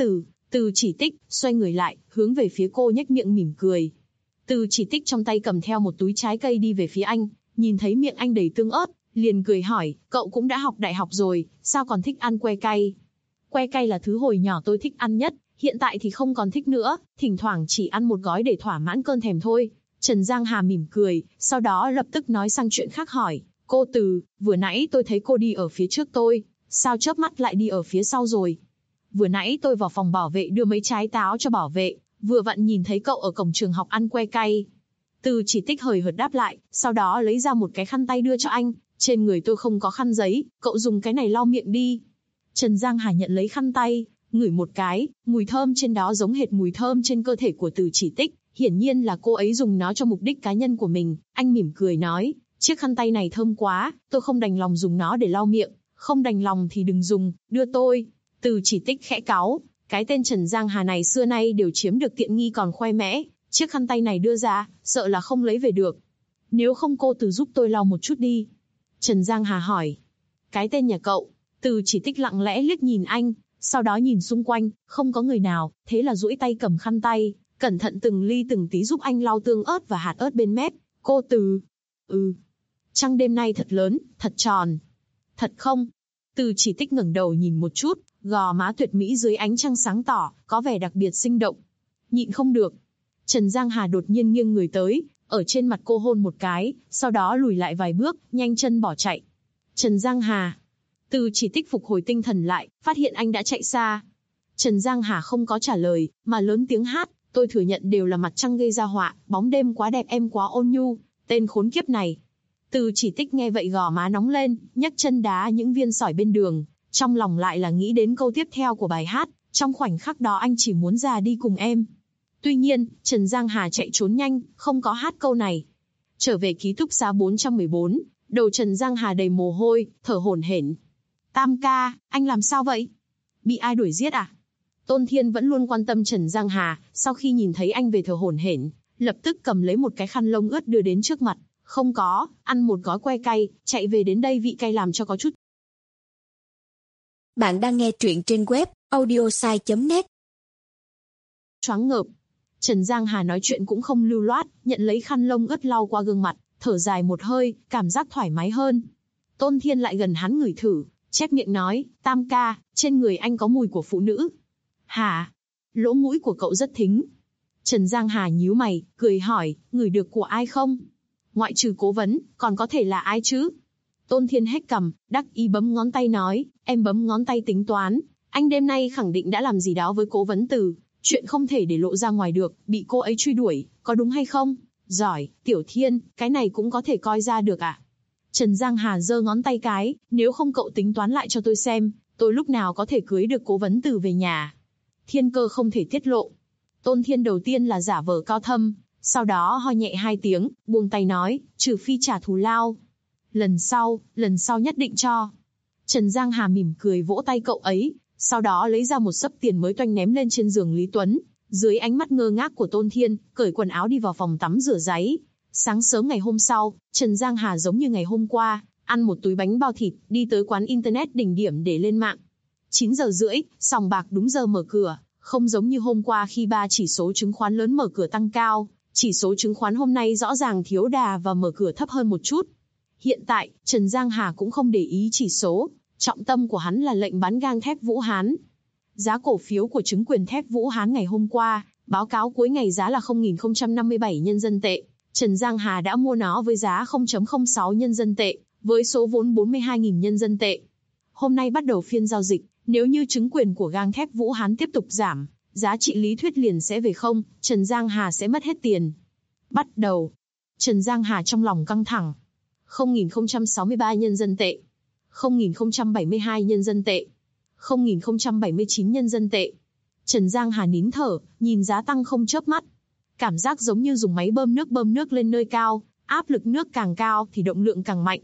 Từ Chỉ Tích xoay người lại, hướng về phía cô nhếch miệng mỉm cười. Từ Chỉ Tích trong tay cầm theo một túi trái cây đi về phía anh, nhìn thấy miệng anh đầy tương ớt, liền cười hỏi, cậu cũng đã học đại học rồi, sao còn thích ăn que cay? Que cay là thứ hồi nhỏ tôi thích ăn nhất, hiện tại thì không còn thích nữa, thỉnh thoảng chỉ ăn một gói để thỏa mãn cơn thèm thôi. Trần Giang Hà mỉm cười, sau đó lập tức nói sang chuyện khác hỏi, cô Từ, vừa nãy tôi thấy cô đi ở phía trước tôi, sao chớp mắt lại đi ở phía sau rồi? Vừa nãy tôi vào phòng bảo vệ đưa mấy trái táo cho bảo vệ, vừa vặn nhìn thấy cậu ở cổng trường học ăn que cay. Từ Chỉ Tích hời hợt đáp lại, sau đó lấy ra một cái khăn tay đưa cho anh, trên người tôi không có khăn giấy, cậu dùng cái này lau miệng đi. Trần Giang Hà nhận lấy khăn tay, ngửi một cái, mùi thơm trên đó giống hệt mùi thơm trên cơ thể của Từ Chỉ Tích, hiển nhiên là cô ấy dùng nó cho mục đích cá nhân của mình. Anh mỉm cười nói, chiếc khăn tay này thơm quá, tôi không đành lòng dùng nó để lau miệng, không đành lòng thì đừng dùng, đưa tôi. Từ Chỉ Tích khẽ cáu, cái tên Trần Giang Hà này xưa nay đều chiếm được tiện nghi còn khoe mẽ, chiếc khăn tay này đưa ra, sợ là không lấy về được. Nếu không cô Từ giúp tôi lau một chút đi. Trần Giang Hà hỏi. Cái tên nhà cậu. Từ Chỉ Tích lặng lẽ liếc nhìn anh, sau đó nhìn xung quanh, không có người nào, thế là duỗi tay cầm khăn tay, cẩn thận từng ly từng tí giúp anh lau tương ớt và hạt ớt bên mép. Cô Từ. Trăng đêm nay thật lớn, thật tròn. Thật không? Từ Chỉ Tích ngẩng đầu nhìn một chút, gò má tuyệt mỹ dưới ánh trăng sáng tỏ, có vẻ đặc biệt sinh động. Nhịn không được. Trần Giang Hà đột nhiên nghiêng người tới, ở trên mặt cô hôn một cái, sau đó lùi lại vài bước, nhanh chân bỏ chạy. Trần Giang Hà. Từ Chỉ Tích phục hồi tinh thần lại, phát hiện anh đã chạy xa. Trần Giang Hà không có trả lời, mà lớn tiếng hát, tôi thừa nhận đều là mặt trăng gây ra họa, bóng đêm quá đẹp em quá ôn nhu, tên khốn kiếp này. Từ Chỉ Tích nghe vậy gò má nóng lên, nhấc chân đá những viên sỏi bên đường, trong lòng lại là nghĩ đến câu tiếp theo của bài hát, trong khoảnh khắc đó anh chỉ muốn già đi cùng em. Tuy nhiên, Trần Giang Hà chạy trốn nhanh, không có hát câu này. Trở về ký túc xá 414, đầu Trần Giang Hà đầy mồ hôi, thở hổn hển. Tam ca, anh làm sao vậy? Bị ai đuổi giết à? Tôn Thiên vẫn luôn quan tâm Trần Giang Hà, sau khi nhìn thấy anh về thở hổn hển, lập tức cầm lấy một cái khăn lông ướt đưa đến trước mặt. Không có, ăn một gói que cay, chạy về đến đây vị cay làm cho có chút. Bạn đang nghe truyện trên web audiosai.net. Choáng ngợp. Trần Giang Hà nói chuyện cũng không lưu loát, nhận lấy khăn lông ướt lau qua gương mặt, thở dài một hơi, cảm giác thoải mái hơn. Tôn Thiên lại gần hắn ngửi thử, chép miệng nói, Tam ca, trên người anh có mùi của phụ nữ. Hả? Lỗ mũi của cậu rất thính. Trần Giang Hà nhíu mày, cười hỏi, ngửi được của ai không? Ngoại trừ Cố Vấn, còn có thể là ai chứ? Tôn Thiên hét cằm, đắc ý bấm ngón tay nói, em bấm ngón tay tính toán, anh đêm nay khẳng định đã làm gì đó với Cố Vấn Từ, chuyện không thể để lộ ra ngoài được, bị cô ấy truy đuổi, có đúng hay không? Giỏi, Tiểu Thiên, cái này cũng có thể coi ra được à? Trần Giang Hà giơ ngón tay cái, nếu không cậu tính toán lại cho tôi xem, tôi lúc nào có thể cưới được Cố Vấn Từ về nhà. Thiên cơ không thể tiết lộ. Tôn Thiên đầu tiên là giả vờ cao thâm, sau đó ho nhẹ 2 tiếng, buông tay nói, trừ phi trả thù lao. Lần sau nhất định cho. Trần Giang Hà mỉm cười vỗ tay cậu ấy, sau đó lấy ra một xấp tiền mới toanh ném lên trên giường Lý Tuấn. Dưới ánh mắt ngơ ngác của Tôn Thiên, cởi quần áo đi vào phòng tắm rửa ráy. Sáng sớm ngày hôm sau, Trần Giang Hà giống như ngày hôm qua, ăn một túi bánh bao thịt, đi tới quán internet đỉnh điểm để lên mạng. 9 giờ rưỡi, sòng bạc đúng giờ mở cửa, không giống như hôm qua khi 3 chỉ số chứng khoán lớn mở cửa tăng cao. Chỉ số chứng khoán hôm nay rõ ràng thiếu đà và mở cửa thấp hơn một chút. Hiện tại, Trần Giang Hà cũng không để ý chỉ số, trọng tâm của hắn là lệnh bán gang thép Vũ Hán. Giá cổ phiếu của chứng quyền thép Vũ Hán ngày hôm qua, báo cáo cuối ngày giá là 0.057 nhân dân tệ. Trần Giang Hà đã mua nó với giá 0.06 nhân dân tệ, với số vốn 42.000 nhân dân tệ. Hôm nay bắt đầu phiên giao dịch, nếu như chứng quyền của gang thép Vũ Hán tiếp tục giảm, giá trị lý thuyết liền sẽ về không, Trần Giang Hà sẽ mất hết tiền. Bắt đầu. Trần Giang Hà trong lòng căng thẳng. 0.063 nhân dân tệ. 0.072 nhân dân tệ. 0.079 nhân dân tệ. Trần Giang Hà nín thở, nhìn giá tăng không chớp mắt. Cảm giác giống như dùng máy bơm nước lên nơi cao, áp lực nước càng cao thì động lượng càng mạnh.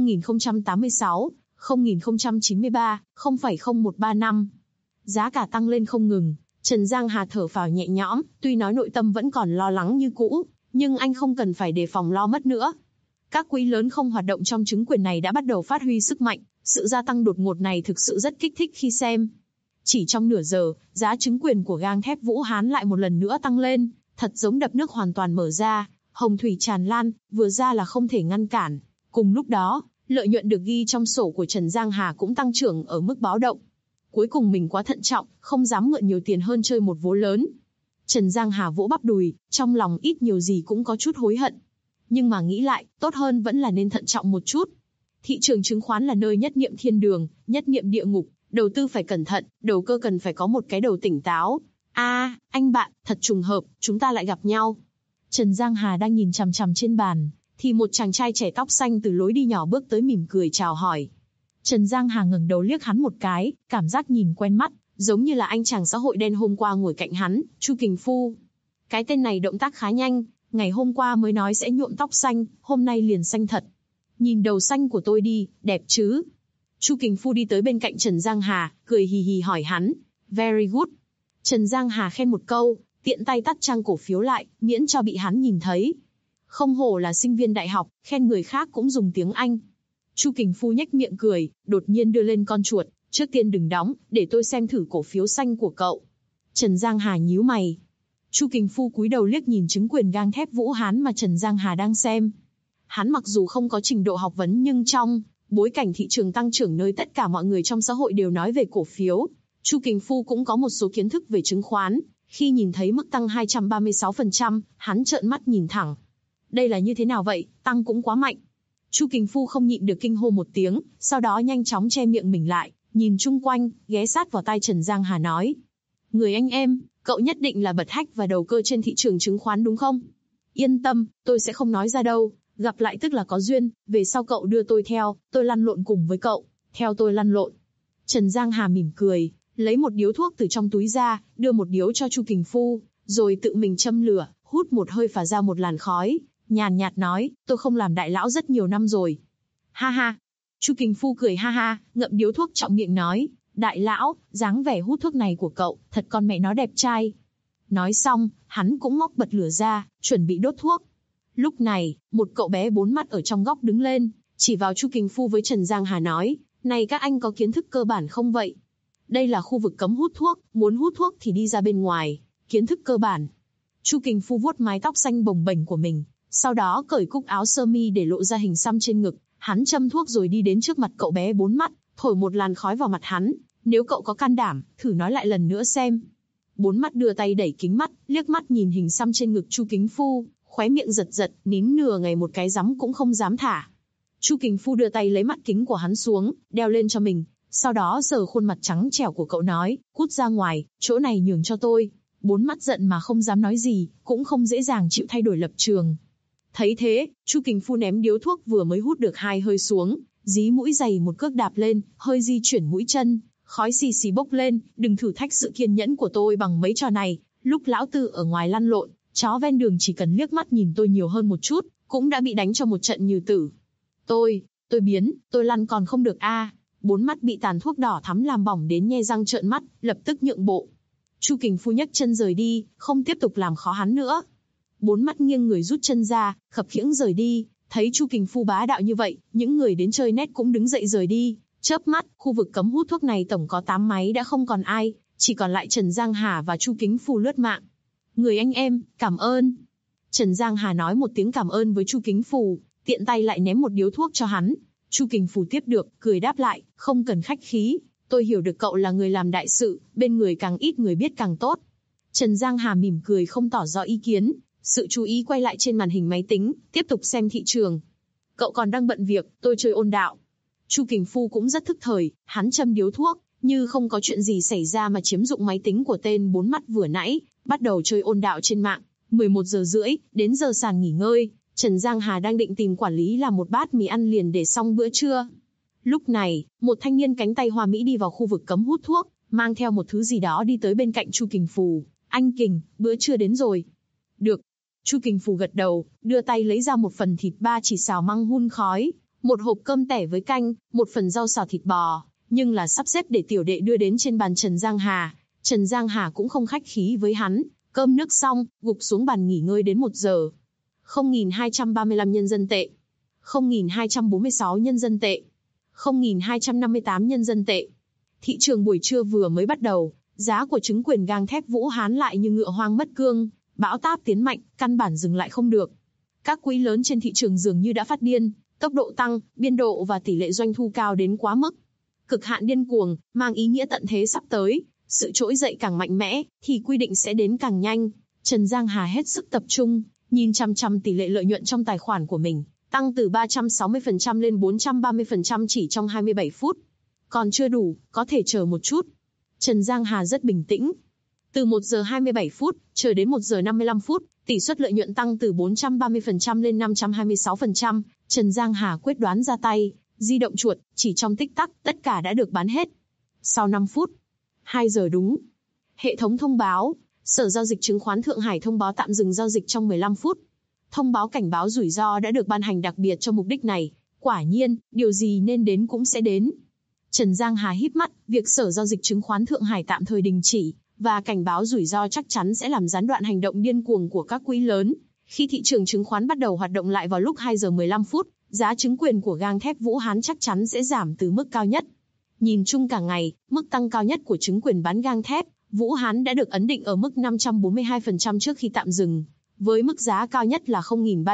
0.086, 0.093, 0,0135. Giá cả tăng lên không ngừng. Trần Giang Hà thở phào nhẹ nhõm, tuy nói nội tâm vẫn còn lo lắng như cũ, nhưng anh không cần phải đề phòng lo mất nữa. Các quỹ lớn không hoạt động trong chứng quyền này đã bắt đầu phát huy sức mạnh, sự gia tăng đột ngột này thực sự rất kích thích khi xem. Chỉ trong nửa giờ, giá chứng quyền của gang thép Vũ Hán lại một lần nữa tăng lên, thật giống đập nước hoàn toàn mở ra, hồng thủy tràn lan, vừa ra là không thể ngăn cản. Cùng lúc đó, lợi nhuận được ghi trong sổ của Trần Giang Hà cũng tăng trưởng ở mức báo động. Cuối cùng mình quá thận trọng, không dám mượn nhiều tiền hơn chơi một vố lớn. Trần Giang Hà vỗ bắp đùi, trong lòng ít nhiều gì cũng có chút hối hận. Nhưng mà nghĩ lại, tốt hơn vẫn là nên thận trọng một chút. Thị trường chứng khoán là nơi nhất niệm thiên đường, nhất niệm địa ngục, đầu tư phải cẩn thận, đầu cơ cần phải có một cái đầu tỉnh táo. Anh bạn, thật trùng hợp, chúng ta lại gặp nhau. Trần Giang Hà đang nhìn chằm chằm trên bàn, thì một chàng trai trẻ tóc xanh từ lối đi nhỏ bước tới mỉm cười chào hỏi. Trần Giang Hà ngẩng đầu liếc hắn một cái, cảm giác nhìn quen mắt, giống như là anh chàng xã hội đen hôm qua ngồi cạnh hắn, Chu Kình Phu. Cái tên này động tác khá nhanh, ngày hôm qua mới nói sẽ nhuộm tóc xanh, hôm nay liền xanh thật. Nhìn đầu xanh của tôi đi, đẹp chứ? Chu Kình Phu đi tới bên cạnh Trần Giang Hà, cười hì hì hỏi hắn. Very good. Trần Giang Hà khen một câu, tiện tay tắt trang cổ phiếu lại, miễn cho bị hắn nhìn thấy. Không hổ là sinh viên đại học, khen người khác cũng dùng tiếng Anh. Chu Kình Phu nhếch miệng cười, đột nhiên đưa lên con chuột. Trước tiên đừng đóng, để tôi xem thử cổ phiếu xanh của cậu. Trần Giang Hà nhíu mày. Chu Kình Phu cúi đầu liếc nhìn chứng quyền gang thép Vũ Hán mà Trần Giang Hà đang xem. Hắn mặc dù không có trình độ học vấn nhưng trong bối cảnh thị trường tăng trưởng nơi tất cả mọi người trong xã hội đều nói về cổ phiếu, Chu Kình Phu cũng có một số kiến thức về chứng khoán. Khi nhìn thấy mức tăng 236%, hắn trợn mắt nhìn thẳng. Đây là như thế nào vậy, tăng cũng quá mạnh. Chu Kình Phu không nhịn được kinh hô một tiếng, sau đó nhanh chóng che miệng mình lại, nhìn chung quanh, ghé sát vào tai Trần Giang Hà nói. Người anh em, cậu nhất định là bật hách và đầu cơ trên thị trường chứng khoán đúng không? Yên tâm, tôi sẽ không nói ra đâu, gặp lại tức là có duyên, về sau cậu đưa tôi theo, tôi lăn lộn cùng với cậu, theo tôi lăn lộn. Trần Giang Hà mỉm cười, lấy một điếu thuốc từ trong túi ra, đưa một điếu cho Chu Kình Phu, rồi tự mình châm lửa, hút một hơi phả ra một làn khói, nhàn nhạt nói, tôi không làm đại lão rất nhiều năm rồi. Ha ha. Chu Kình Phu cười ha ha, ngậm điếu thuốc trọng miệng nói, đại lão, dáng vẻ hút thuốc này của cậu, thật con mẹ nó đẹp trai. Nói xong, hắn cũng móc bật lửa ra, chuẩn bị đốt thuốc. Lúc này, một cậu bé bốn mắt ở trong góc đứng lên, chỉ vào Chu Kình Phu với Trần Giang Hà nói, này các anh có kiến thức cơ bản không vậy? Đây là khu vực cấm hút thuốc, muốn hút thuốc thì đi ra bên ngoài, kiến thức cơ bản. Chu Kình Phu vuốt mái tóc xanh bồng bềnh của mình, sau đó cởi cúc áo sơ mi để lộ ra hình xăm trên ngực, hắn châm thuốc rồi đi đến trước mặt cậu bé bốn mắt, thổi một làn khói vào mặt hắn, nếu cậu có can đảm, thử nói lại lần nữa xem. Bốn mắt đưa tay đẩy kính mắt, liếc mắt nhìn hình xăm trên ngực Chu Kình Phu, khóe miệng giật giật, nín nửa ngày một cái rắm cũng không dám thả. Chu Kình Phu đưa tay lấy mắt kính của hắn xuống, đeo lên cho mình, sau đó sờ khuôn mặt trắng trẻo của cậu nói, cút ra ngoài, chỗ này nhường cho tôi. Bốn mắt giận mà không dám nói gì, cũng không dễ dàng chịu thay đổi lập trường. Thấy thế, Chu Kình Phu ném điếu thuốc vừa mới hút được 2 hơi xuống, dí mũi giày một cước đạp lên, hơi di chuyển mũi chân, khói xì xì bốc lên, đừng thử thách sự kiên nhẫn của tôi bằng mấy trò này, lúc lão tử ở ngoài lăn lộn, chó ven đường chỉ cần liếc mắt nhìn tôi nhiều hơn một chút, cũng đã bị đánh cho một trận như tử. Tôi lăn còn không được a. Bốn mắt bị tàn thuốc đỏ thắm làm bỏng đến nhe răng trợn mắt, lập tức nhượng bộ. Chu Kình Phu nhấc chân rời đi, không tiếp tục làm khó hắn nữa. Bốn mắt nghiêng người rút chân ra, khập khiễng rời đi, thấy Chu Kình Phu bá đạo như vậy, những người đến chơi net cũng đứng dậy rời đi. Chớp mắt, khu vực cấm hút thuốc này tổng có 8 máy đã không còn ai, chỉ còn lại Trần Giang Hà và Chu Kình Phu lướt mạng. Người anh em, cảm ơn. Trần Giang Hà nói một tiếng cảm ơn với Chu Kình Phu, tiện tay lại ném một điếu thuốc cho hắn. Chu Kình Phu tiếp được, cười đáp lại, không cần khách khí, tôi hiểu được cậu là người làm đại sự, bên người càng ít người biết càng tốt. Trần Giang Hà mỉm cười không tỏ rõ ý kiến, sự chú ý quay lại trên màn hình máy tính, tiếp tục xem thị trường. Cậu còn đang bận việc, tôi chơi ôn đạo. Chu Kình Phu cũng rất thức thời, hắn châm điếu thuốc, như không có chuyện gì xảy ra mà chiếm dụng máy tính của tên bốn mắt vừa nãy, bắt đầu chơi ôn đạo trên mạng. 11 giờ rưỡi, đến giờ sàn nghỉ ngơi, Trần Giang Hà đang định tìm quản lý làm một bát mì ăn liền để xong bữa trưa. Lúc này, một thanh niên cánh tay hoa mỹ đi vào khu vực cấm hút thuốc, mang theo một thứ gì đó đi tới bên cạnh Chu Kình Phu. Anh Kình, bữa trưa đến rồi. Được. Chu Kình Phu gật đầu, đưa tay lấy ra một phần thịt ba chỉ xào măng hun khói, một hộp cơm tẻ với canh, một phần rau xào thịt bò, nhưng là sắp xếp để tiểu đệ đưa đến trên bàn Trần Giang Hà. Trần Giang Hà cũng không khách khí với hắn, cơm nước xong, gục xuống bàn nghỉ ngơi đến 1 giờ. 0.235 nhân dân tệ. 0.246 nhân dân tệ. 0.258 nhân dân tệ. Thị trường buổi trưa vừa mới bắt đầu, giá của chứng quyền gang thép Vũ Hán lại như ngựa hoang mất cương, bão táp tiến mạnh, căn bản dừng lại không được. Các quỹ lớn trên thị trường dường như đã phát điên, tốc độ tăng, biên độ và tỷ lệ doanh thu cao đến quá mức. Cực hạn điên cuồng, mang ý nghĩa tận thế sắp tới, sự trỗi dậy càng mạnh mẽ, thì quy định sẽ đến càng nhanh. Trần Giang Hà hết sức tập trung, nhìn chằm chằm tỷ lệ lợi nhuận trong tài khoản của mình, tăng từ 360% lên 430% chỉ trong 27 phút. Còn chưa đủ, có thể chờ một chút. Trần Giang Hà rất bình tĩnh. Từ 1 giờ 27 phút, chờ đến 1 giờ 55 phút, tỷ suất lợi nhuận tăng từ 430% lên 526%. Trần Giang Hà quyết đoán ra tay, di động chuột, chỉ trong tích tắc, tất cả đã được bán hết. Sau 5 phút, 2 giờ đúng. Hệ thống thông báo, Sở Giao dịch Chứng khoán Thượng Hải thông báo tạm dừng giao dịch trong 15 phút. Thông báo cảnh báo rủi ro đã được ban hành đặc biệt cho mục đích này. Quả nhiên, điều gì nên đến cũng sẽ đến. Trần Giang Hà híp mắt, việc Sở Giao dịch Chứng khoán Thượng Hải tạm thời đình chỉ và cảnh báo rủi ro chắc chắn sẽ làm gián đoạn hành động điên cuồng của các quỹ lớn. Khi thị trường chứng khoán bắt đầu hoạt động lại vào lúc 2 giờ 15 phút, giá chứng quyền của gang thép Vũ Hán chắc chắn sẽ giảm từ mức cao nhất. Nhìn chung cả ngày, mức tăng cao nhất của chứng quyền bán gang thép Vũ Hán đã được ấn định ở mức 542% trước khi tạm dừng, với mức giá cao nhất là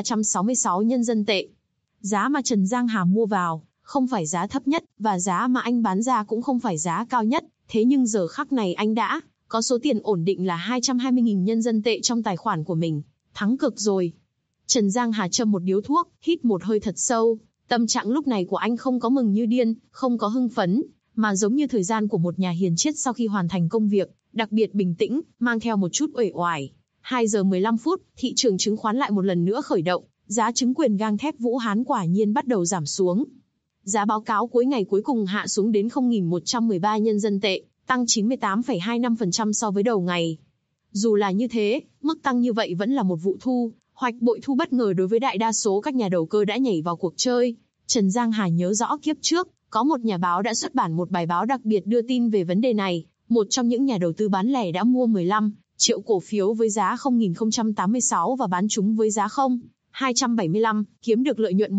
0.366 nhân dân tệ. Giá mà Trần Giang Hà mua vào không phải giá thấp nhất, và giá mà anh bán ra cũng không phải giá cao nhất, thế nhưng giờ khắc này anh đã có số tiền ổn định là 220.000 nhân dân tệ trong tài khoản của mình. Thắng cực rồi. Trần Giang Hà châm một điếu thuốc, hít một hơi thật sâu. Tâm trạng lúc này của anh không có mừng như điên, không có hưng phấn, mà giống như thời gian của một nhà hiền triết sau khi hoàn thành công việc, đặc biệt bình tĩnh, mang theo một chút uể oải. 2 giờ 15 phút, thị trường chứng khoán lại một lần nữa khởi động, giá chứng quyền gang thép Vũ Hán quả nhiên bắt đầu giảm xuống. Giá báo cáo cuối ngày cuối cùng hạ xuống đến 0.113 nhân dân tệ, tăng 98,25% so với đầu ngày. Dù là như thế, mức tăng như vậy vẫn là một vụ thu hoạch bội thu bất ngờ đối với đại đa số các nhà đầu cơ đã nhảy vào cuộc chơi. Trần Giang Hà nhớ rõ kiếp trước, có một nhà báo đã xuất bản một bài báo đặc biệt đưa tin về vấn đề này. Một trong những nhà đầu tư bán lẻ đã mua 15 triệu cổ phiếu với giá 0.086 và bán chúng với giá 0.275, kiếm được lợi nhuận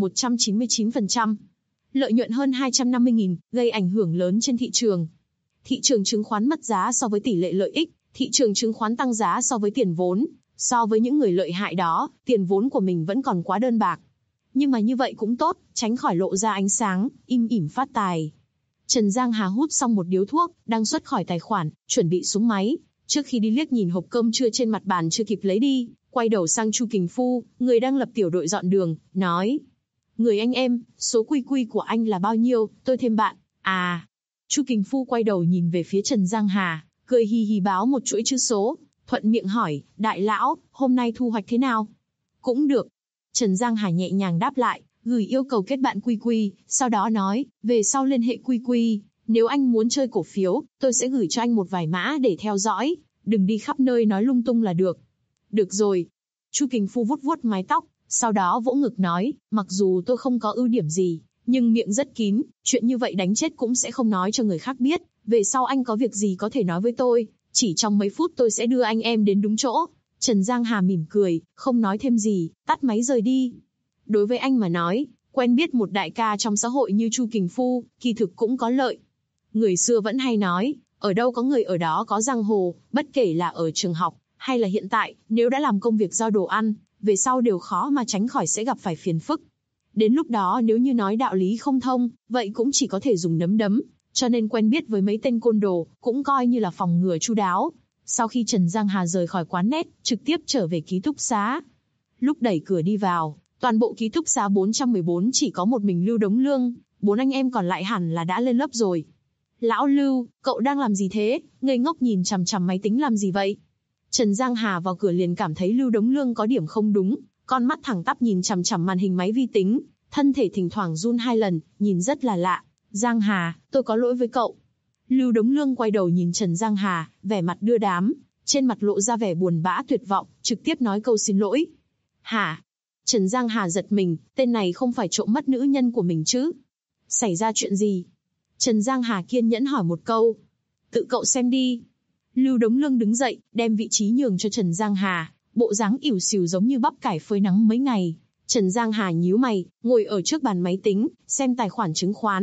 199%. Lợi nhuận hơn 250.000, gây ảnh hưởng lớn trên thị trường. Thị trường chứng khoán mất giá so với tỷ lệ lợi ích, thị trường chứng khoán tăng giá so với tiền vốn. So với những người lợi hại đó, tiền vốn của mình vẫn còn quá đơn bạc. Nhưng mà như vậy cũng tốt, tránh khỏi lộ ra ánh sáng, im ỉm phát tài. Trần Giang Hà hút xong một điếu thuốc, đang xuất khỏi tài khoản, chuẩn bị xuống máy. Trước khi đi liếc nhìn hộp cơm trưa trên mặt bàn chưa kịp lấy đi, quay đầu sang Chu Kình Phu, người đang lập tiểu đội dọn đường, nói: Người anh em, số quy quy của anh là bao nhiêu, tôi thêm bạn. À. Chu Kình Phu quay đầu nhìn về phía Trần Giang Hà, cười hì hì báo một chuỗi chữ số, thuận miệng hỏi: Đại lão, hôm nay thu hoạch thế nào? Cũng được. Trần Giang Hà nhẹ nhàng đáp lại, gửi yêu cầu kết bạn quy quy, sau đó nói: về sau liên hệ quy quy, nếu anh muốn chơi cổ phiếu, tôi sẽ gửi cho anh một vài mã để theo dõi, đừng đi khắp nơi nói lung tung là được. Được rồi. Chu Kình Phu vuốt vuốt mái tóc, sau đó vỗ ngực nói: mặc dù tôi không có ưu điểm gì, nhưng miệng rất kín, chuyện như vậy đánh chết cũng sẽ không nói cho người khác biết, về sau anh có việc gì có thể nói với tôi, chỉ trong mấy phút tôi sẽ đưa anh em đến đúng chỗ. Trần Giang Hà mỉm cười, không nói thêm gì, tắt máy rời đi. Đối với anh mà nói, quen biết một đại ca trong xã hội như Chu Kình Phu, kỳ thực cũng có lợi. Người xưa vẫn hay nói, ở đâu có người ở đó có giang hồ, bất kể là ở trường học, hay là hiện tại, nếu đã làm công việc giao đồ ăn, về sau đều khó mà tránh khỏi sẽ gặp phải phiền phức. Đến lúc đó nếu như nói đạo lý không thông, vậy cũng chỉ có thể dùng nắm đấm, cho nên quen biết với mấy tên côn đồ, cũng coi như là phòng ngừa chu đáo. Sau khi Trần Giang Hà rời khỏi quán net, trực tiếp trở về ký túc xá. Lúc đẩy cửa đi vào, toàn bộ ký túc xá 414 chỉ có một mình Lưu Đống Lương, 4 anh em còn lại hẳn là đã lên lớp rồi. Lão Lưu, cậu đang làm gì thế? Ngây ngốc nhìn chằm chằm máy tính làm gì vậy? Trần Giang Hà vào cửa liền cảm thấy Lưu Đống Lương có điểm không đúng, con mắt thẳng tắp nhìn chằm chằm màn hình máy vi tính, thân thể thỉnh thoảng run 2 lần, nhìn rất là lạ. Giang Hà, tôi có lỗi với cậu. Lưu Đống Lương quay đầu nhìn Trần Giang Hà, vẻ mặt đưa đám, trên mặt lộ ra vẻ buồn bã tuyệt vọng, trực tiếp nói câu xin lỗi. Hả? Trần Giang Hà giật mình, tên này không phải trộm mất nữ nhân của mình chứ? Xảy ra chuyện gì? Trần Giang Hà kiên nhẫn hỏi một câu. Tự cậu xem đi. Lưu Đống Lương đứng dậy, đem vị trí nhường cho Trần Giang Hà, bộ dáng ỉu xìu giống như bắp cải phơi nắng mấy ngày. Trần Giang Hà nhíu mày, ngồi ở trước bàn máy tính, xem tài khoản chứng khoán.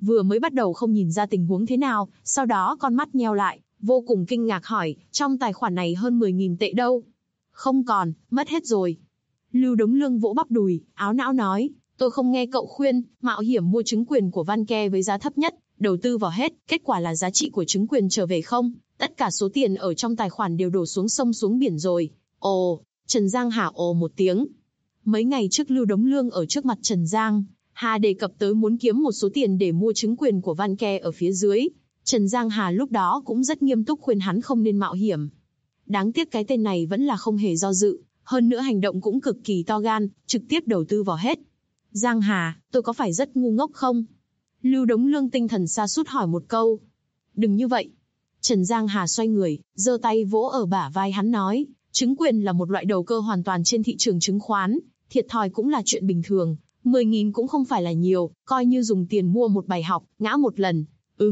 vừa mới bắt đầu không nhìn ra tình huống thế nào, sau đó con mắt nheo lại, vô cùng kinh ngạc hỏi, trong tài khoản này hơn 10.000 tệ đâu? Không còn, mất hết rồi. Lưu Đống Lương vỗ bắp đùi, áo não nói, tôi không nghe cậu khuyên, mạo hiểm mua chứng quyền của Vanke với giá thấp nhất, đầu tư vào hết, kết quả là giá trị của chứng quyền trở về không, tất cả số tiền ở trong tài khoản đều đổ xuống sông xuống biển rồi. Ồ, Trần Giang Hà ồ một tiếng. Mấy ngày trước Lưu Đống Lương ở trước mặt Trần Giang Hà đề cập tới muốn kiếm một số tiền để mua chứng quyền của Vanke ở phía dưới. Trần Giang Hà lúc đó cũng rất nghiêm túc khuyên hắn không nên mạo hiểm. Đáng tiếc cái tên này vẫn là không hề do dự, hơn nữa hành động cũng cực kỳ to gan, trực tiếp đầu tư vào hết. Giang Hà, tôi có phải rất ngu ngốc không? Lưu Đống Lương tinh thần sa sút hỏi một câu. Đừng như vậy. Trần Giang Hà xoay người, giơ tay vỗ ở bả vai hắn nói, chứng quyền là một loại đầu cơ hoàn toàn trên thị trường chứng khoán, thiệt thòi cũng là chuyện bình thường, 10.000 cũng không phải là nhiều, coi như dùng tiền mua một bài học, ngã một lần.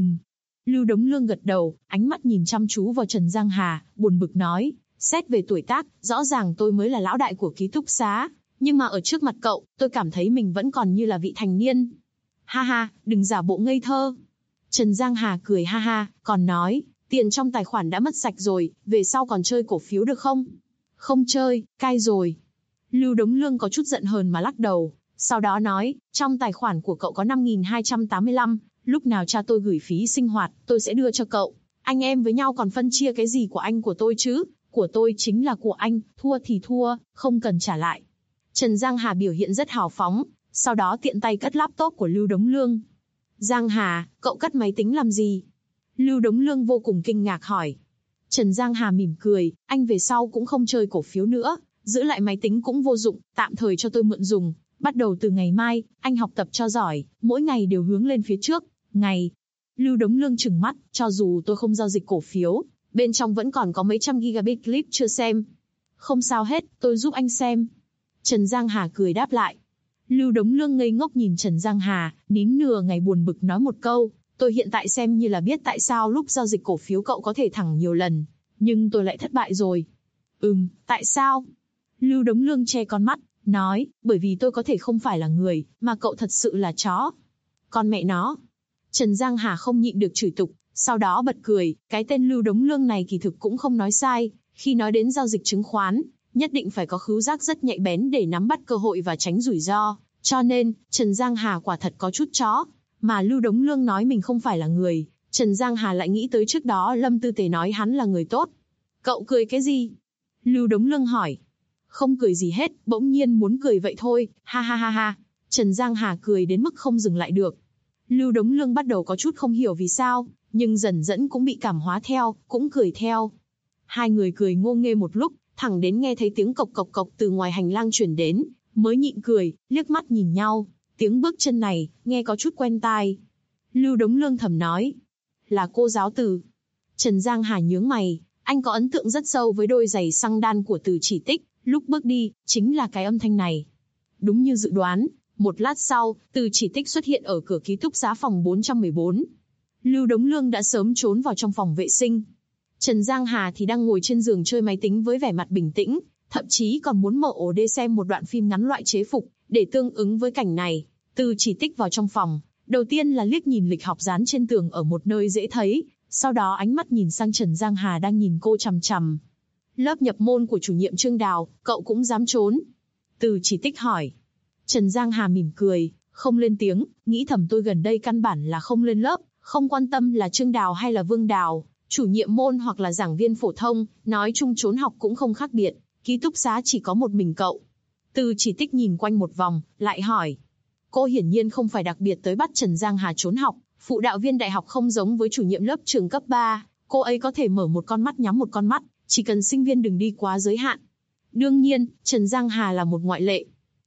Lưu Đống Lương gật đầu, ánh mắt nhìn chăm chú vào Trần Giang Hà, buồn bực nói, xét về tuổi tác, rõ ràng tôi mới là lão đại của ký túc xá, nhưng mà ở trước mặt cậu, tôi cảm thấy mình vẫn còn như là vị thành niên. Ha ha, đừng giả bộ ngây thơ. Trần Giang Hà cười ha ha, còn nói, tiền trong tài khoản đã mất sạch rồi, về sau còn chơi cổ phiếu được không? Không chơi, cai rồi. Lưu Đống Lương có chút giận hờn mà lắc đầu, sau đó nói, trong tài khoản của cậu có 5.285, lúc nào cha tôi gửi phí sinh hoạt, tôi sẽ đưa cho cậu. Anh em với nhau còn phân chia cái gì của anh của tôi chứ? Của tôi chính là của anh, thua thì thua, không cần trả lại. Trần Giang Hà biểu hiện rất hào phóng, sau đó tiện tay cất laptop của Lưu Đống Lương. Giang Hà, cậu cất máy tính làm gì? Lưu Đống Lương vô cùng kinh ngạc hỏi. Trần Giang Hà mỉm cười, anh về sau cũng không chơi cổ phiếu nữa, giữ lại máy tính cũng vô dụng, tạm thời cho tôi mượn dùng. Bắt đầu từ ngày mai, anh học tập cho giỏi, mỗi ngày đều hướng lên phía trước. Lưu Đống Lương trừng mắt, cho dù tôi không giao dịch cổ phiếu, bên trong vẫn còn có mấy trăm gigabit clip chưa xem. Không sao hết, tôi giúp anh xem. Trần Giang Hà cười đáp lại. Lưu Đống Lương ngây ngốc nhìn Trần Giang Hà, nín nửa ngày buồn bực nói một câu, tôi hiện tại xem như là biết tại sao lúc giao dịch cổ phiếu cậu có thể thẳng nhiều lần, nhưng tôi lại thất bại rồi. Tại sao? Lưu Đống Lương che con mắt, nói, bởi vì tôi có thể không phải là người, mà cậu thật sự là chó. Con mẹ nó. Trần Giang Hà không nhịn được chửi tục, sau đó bật cười, cái tên Lưu Đống Lương này kỳ thực cũng không nói sai, khi nói đến giao dịch chứng khoán, nhất định phải có khứu giác rất nhạy bén để nắm bắt cơ hội và tránh rủi ro, cho nên, Trần Giang Hà quả thật có chút chó, mà Lưu Đống Lương nói mình không phải là người, Trần Giang Hà lại nghĩ tới trước đó Lâm Tư Tế nói hắn là người tốt. Cậu cười cái gì? Lưu Đống Lương hỏi. Không cười gì hết, bỗng nhiên muốn cười vậy thôi, ha ha ha ha. Trần Giang Hà cười đến mức không dừng lại được. Lưu Đống Lương bắt đầu có chút không hiểu vì sao, nhưng dần dần cũng bị cảm hóa theo, cũng cười theo. Hai người cười ngô nghê một lúc, thẳng đến nghe thấy tiếng cộc cộc cộc từ ngoài hành lang truyền đến, mới nhịn cười, liếc mắt nhìn nhau. Tiếng bước chân này, nghe có chút quen tai. Lưu Đống Lương thầm nói. Là cô giáo Từ. Trần Giang Hà nhướng mày, anh có ấn tượng rất sâu với đôi giày xăng đan của Từ Chỉ Tích, lúc bước đi, chính là cái âm thanh này. Đúng như dự đoán, một lát sau, Từ Chỉ Tích xuất hiện ở cửa ký túc xá phòng 414. Lưu Đống Lương đã sớm trốn vào trong phòng vệ sinh. Trần Giang Hà thì đang ngồi trên giường chơi máy tính với vẻ mặt bình tĩnh, thậm chí còn muốn mở ổ đê xem một đoạn phim ngắn loại chế phục, để tương ứng với cảnh này. Từ Chỉ Tích vào trong phòng, đầu tiên là liếc nhìn lịch học dán trên tường ở một nơi dễ thấy, sau đó ánh mắt nhìn sang Trần Giang Hà đang nhìn cô chằm chằm. Lớp nhập môn của chủ nhiệm Trương Đào, cậu cũng dám trốn? Từ Chỉ Tích hỏi. Trần Giang Hà mỉm cười, không lên tiếng, nghĩ thầm tôi gần đây căn bản là không lên lớp, không quan tâm là Trương Đào hay là Vương Đào, chủ nhiệm môn hoặc là giảng viên phổ thông, nói chung trốn học cũng không khác biệt, ký túc xá chỉ có một mình cậu. Từ Chỉ Tích nhìn quanh một vòng, lại hỏi. Cô hiển nhiên không phải đặc biệt tới bắt Trần Giang Hà trốn học, phụ đạo viên đại học không giống với chủ nhiệm lớp trường cấp 3, cô ấy có thể mở một con mắt nhắm một con mắt, chỉ cần sinh viên đừng đi quá giới hạn. Đương nhiên, Trần Giang Hà là một ngoại lệ.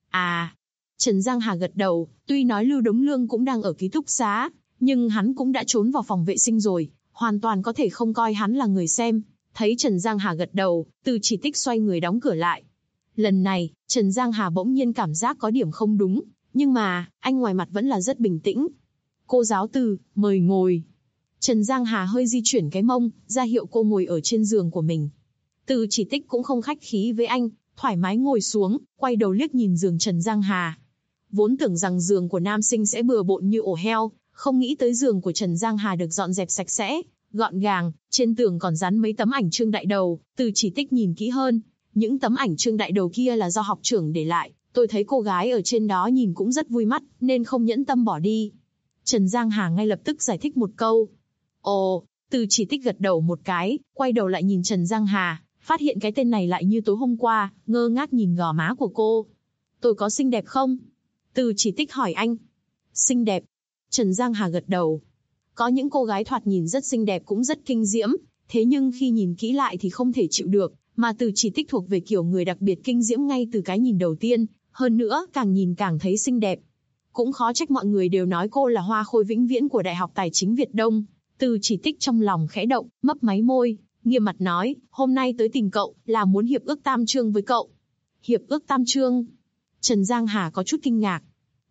À, Trần Giang Hà gật đầu, tuy nói Lưu Đống Lương cũng đang ở ký túc xá, nhưng hắn cũng đã trốn vào phòng vệ sinh rồi, hoàn toàn có thể không coi hắn là người xem. Thấy Trần Giang Hà gật đầu, Từ Chỉ Tích xoay người đóng cửa lại. Lần này, Trần Giang Hà bỗng nhiên cảm giác có điểm không đúng, nhưng mà, anh ngoài mặt vẫn là rất bình tĩnh. Cô giáo Từ, mời ngồi. Trần Giang Hà hơi di chuyển cái mông, ra hiệu cô ngồi ở trên giường của mình. Từ Chỉ Tích cũng không khách khí với anh, thoải mái ngồi xuống, quay đầu liếc nhìn giường Trần Giang Hà. Vốn tưởng rằng giường của nam sinh sẽ bừa bộn như ổ heo, Không nghĩ tới giường của Trần Giang Hà được dọn dẹp sạch sẽ, gọn gàng, trên tường còn dán mấy tấm ảnh Trương Đại Đầu. Từ Chỉ Tích nhìn kỹ hơn, những tấm ảnh Trương Đại Đầu kia là do học trưởng để lại. Tôi thấy cô gái ở trên đó nhìn cũng rất vui mắt, nên không nhẫn tâm bỏ đi. Trần Giang Hà ngay lập tức giải thích một câu. Ồ, Từ Chỉ Tích gật đầu một cái, quay đầu lại nhìn Trần Giang Hà, phát hiện cái tên này lại như tối hôm qua, ngơ ngác nhìn gò má của cô. Tôi có xinh đẹp không? Từ Chỉ Tích hỏi anh. Xinh đẹp. Trần Giang Hà gật đầu. Có những cô gái thoạt nhìn rất xinh đẹp cũng rất kinh diễm, thế nhưng khi nhìn kỹ lại thì không thể chịu được, mà Từ Chỉ Tích thuộc về kiểu người đặc biệt kinh diễm ngay từ cái nhìn đầu tiên, hơn nữa càng nhìn càng thấy xinh đẹp. Cũng khó trách mọi người đều nói cô là hoa khôi vĩnh viễn của Đại học Tài chính Việt Đông. Từ Chỉ Tích trong lòng khẽ động, mấp máy môi, nghiêm mặt nói, hôm nay tới tìm cậu, là muốn hiệp ước tam trương với cậu. Hiệp ước tam trương? Trần Giang Hà có chút kinh ngạc.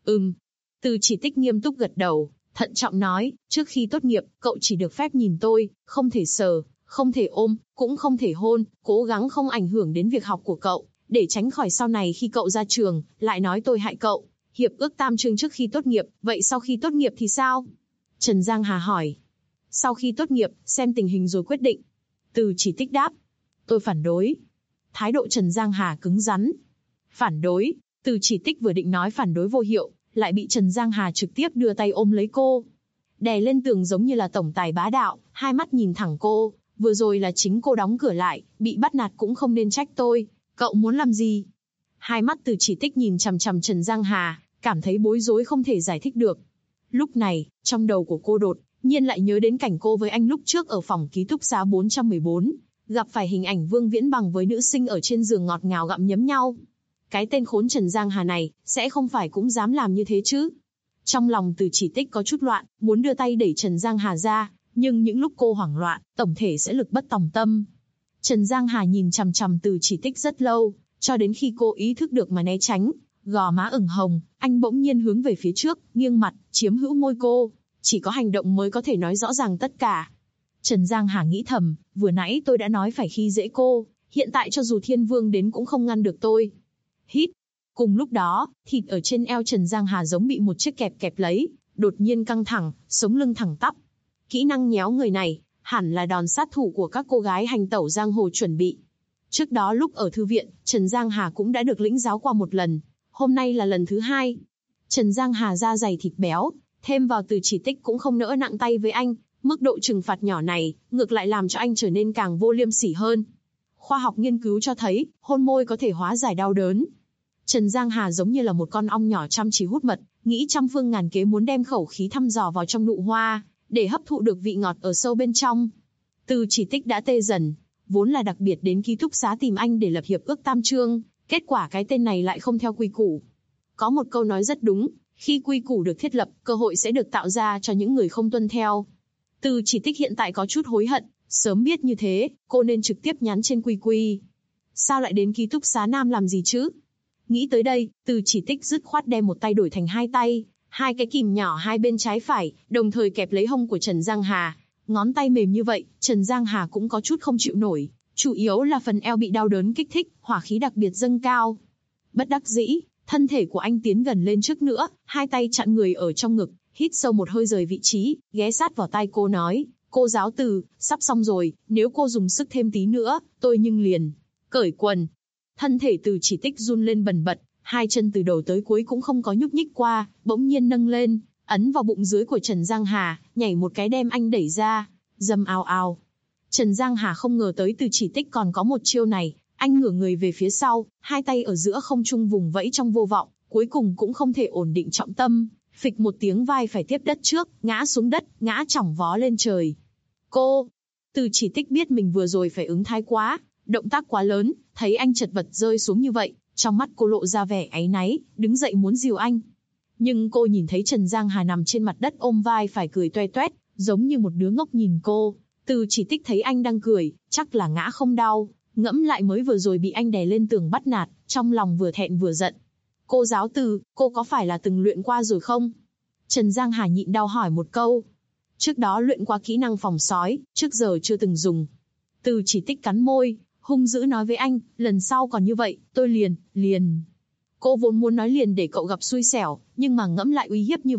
Từ Chỉ Tích nghiêm túc gật đầu, thận trọng nói, trước khi tốt nghiệp, cậu chỉ được phép nhìn tôi, không thể sờ, không thể ôm, cũng không thể hôn, cố gắng không ảnh hưởng đến việc học của cậu, để tránh khỏi sau này khi cậu ra trường, lại nói tôi hại cậu. Hiệp ước tam trương trước khi tốt nghiệp, vậy sau khi tốt nghiệp thì sao? Trần Giang Hà hỏi. Sau khi tốt nghiệp, xem tình hình rồi quyết định. Từ Chỉ Tích đáp. Tôi phản đối. Thái độ Trần Giang Hà cứng rắn. Phản đối? Từ Chỉ Tích vừa định nói phản đối vô hiệu, lại bị Trần Giang Hà trực tiếp đưa tay ôm lấy cô. Đè lên tường giống như là tổng tài bá đạo, hai mắt nhìn thẳng cô. Vừa rồi là chính cô đóng cửa lại, bị bắt nạt cũng không nên trách tôi. Cậu muốn làm gì? Hai mắt Từ Chỉ Tích nhìn chằm chằm Trần Giang Hà, cảm thấy bối rối không thể giải thích được. Lúc này, trong đầu của cô đột nhiên lại nhớ đến cảnh cô với anh lúc trước ở phòng ký túc xá 414, gặp phải hình ảnh Vương Viễn Bằng với nữ sinh ở trên giường ngọt ngào gặm nhấm nhau. Cái tên khốn Trần Giang Hà này, sẽ không phải cũng dám làm như thế chứ? Trong lòng Từ Chỉ Tích có chút loạn, muốn đưa tay đẩy Trần Giang Hà ra, nhưng những lúc cô hoảng loạn, tổng thể sẽ lực bất tòng tâm. Trần Giang Hà nhìn chằm chằm Từ Chỉ Tích rất lâu, cho đến khi cô ý thức được mà né tránh, gò má ửng hồng, anh bỗng nhiên hướng về phía trước, nghiêng mặt, chiếm hữu môi cô. Chỉ có hành động mới có thể nói rõ ràng tất cả. Trần Giang Hà nghĩ thầm, vừa nãy tôi đã nói phải khi dễ cô, hiện tại cho dù Thiên Vương đến cũng không ngăn được tôi. Hít. Cùng lúc đó, thịt ở trên eo Trần Giang Hà giống bị một chiếc kẹp kẹp lấy, đột nhiên căng thẳng, sống lưng thẳng tắp. Kỹ năng nhéo người này, hẳn là đòn sát thủ của các cô gái hành tẩu giang hồ chuẩn bị. Trước đó lúc ở thư viện, Trần Giang Hà cũng đã được lĩnh giáo qua một lần, hôm nay là lần thứ hai. Trần Giang Hà da dày thịt béo, thêm vào Từ Chỉ Tích cũng không nỡ nặng tay với anh, mức độ trừng phạt nhỏ này, ngược lại làm cho anh trở nên càng vô liêm sỉ hơn. Khoa học nghiên cứu cho thấy, hôn môi có thể hóa giải đau đớn. Trần Giang Hà giống như là một con ong nhỏ chăm chỉ hút mật, nghĩ trăm phương ngàn kế muốn đem khẩu khí thăm dò vào trong nụ hoa, để hấp thụ được vị ngọt ở sâu bên trong. Từ Chỉ Tích đã tê dần, vốn là đặc biệt đến ký túc xá tìm anh để lập hiệp ước tam trương, kết quả cái tên này lại không theo quy củ. Có một câu nói rất đúng, khi quy củ được thiết lập, cơ hội sẽ được tạo ra cho những người không tuân theo. Từ Chỉ Tích hiện tại có chút hối hận, sớm biết như thế, cô nên trực tiếp nhắn trên quy. Sao lại đến ký túc xá nam làm gì chứ? Nghĩ tới đây, Từ Chỉ Tích dứt khoát đem một tay đổi thành hai tay, hai cái kìm nhỏ hai bên trái phải, đồng thời kẹp lấy hông của Trần Giang Hà. Ngón tay mềm như vậy, Trần Giang Hà cũng có chút không chịu nổi, chủ yếu là phần eo bị đau đớn kích thích, hỏa khí đặc biệt dâng cao. Bất đắc dĩ, thân thể của anh tiến gần lên trước nữa, hai tay chặn người ở trong ngực, hít sâu một hơi rời vị trí, ghé sát vào tai cô nói, cô giáo Từ, sắp xong rồi, nếu cô dùng sức thêm tí nữa, tôi nhưng liền cởi quần. Thân thể Từ Chỉ Tích run lên bần bật, hai chân từ đầu tới cuối cũng không có nhúc nhích qua, bỗng nhiên nâng lên, ấn vào bụng dưới của Trần Giang Hà, nhảy một cái đem anh đẩy ra, dầm ào ào. Trần Giang Hà không ngờ tới Từ Chỉ Tích còn có một chiêu này, anh ngửa người về phía sau, hai tay ở giữa không trung vùng vẫy trong vô vọng, cuối cùng cũng không thể ổn định trọng tâm, phịch một tiếng vai phải tiếp đất trước, ngã xuống đất, ngã chỏng vó lên trời. Cô! Từ Chỉ Tích biết mình vừa rồi phải ứng thái quá, động tác quá lớn, thấy anh chật vật rơi xuống như vậy, trong mắt cô lộ ra vẻ áy náy, đứng dậy muốn dìu anh. Nhưng cô nhìn thấy Trần Giang Hà nằm trên mặt đất ôm vai phải cười toe toét, giống như một đứa ngốc nhìn cô. Từ Chỉ Tích thấy anh đang cười, chắc là ngã không đau, ngẫm lại mới vừa rồi bị anh đè lên tường bắt nạt, trong lòng vừa thẹn vừa giận. Cô giáo Từ, cô có phải là từng luyện qua rồi không? Trần Giang Hà nhịn đau hỏi một câu. Trước đó luyện qua kỹ năng phòng sói, trước giờ chưa từng dùng. Từ Chỉ Tích cắn môi, hung dữ nói với anh, lần sau còn như vậy, tôi liền. Cô vốn muốn nói liền để cậu gặp xui xẻo, nhưng mà ngẫm lại uy hiếp như vậy,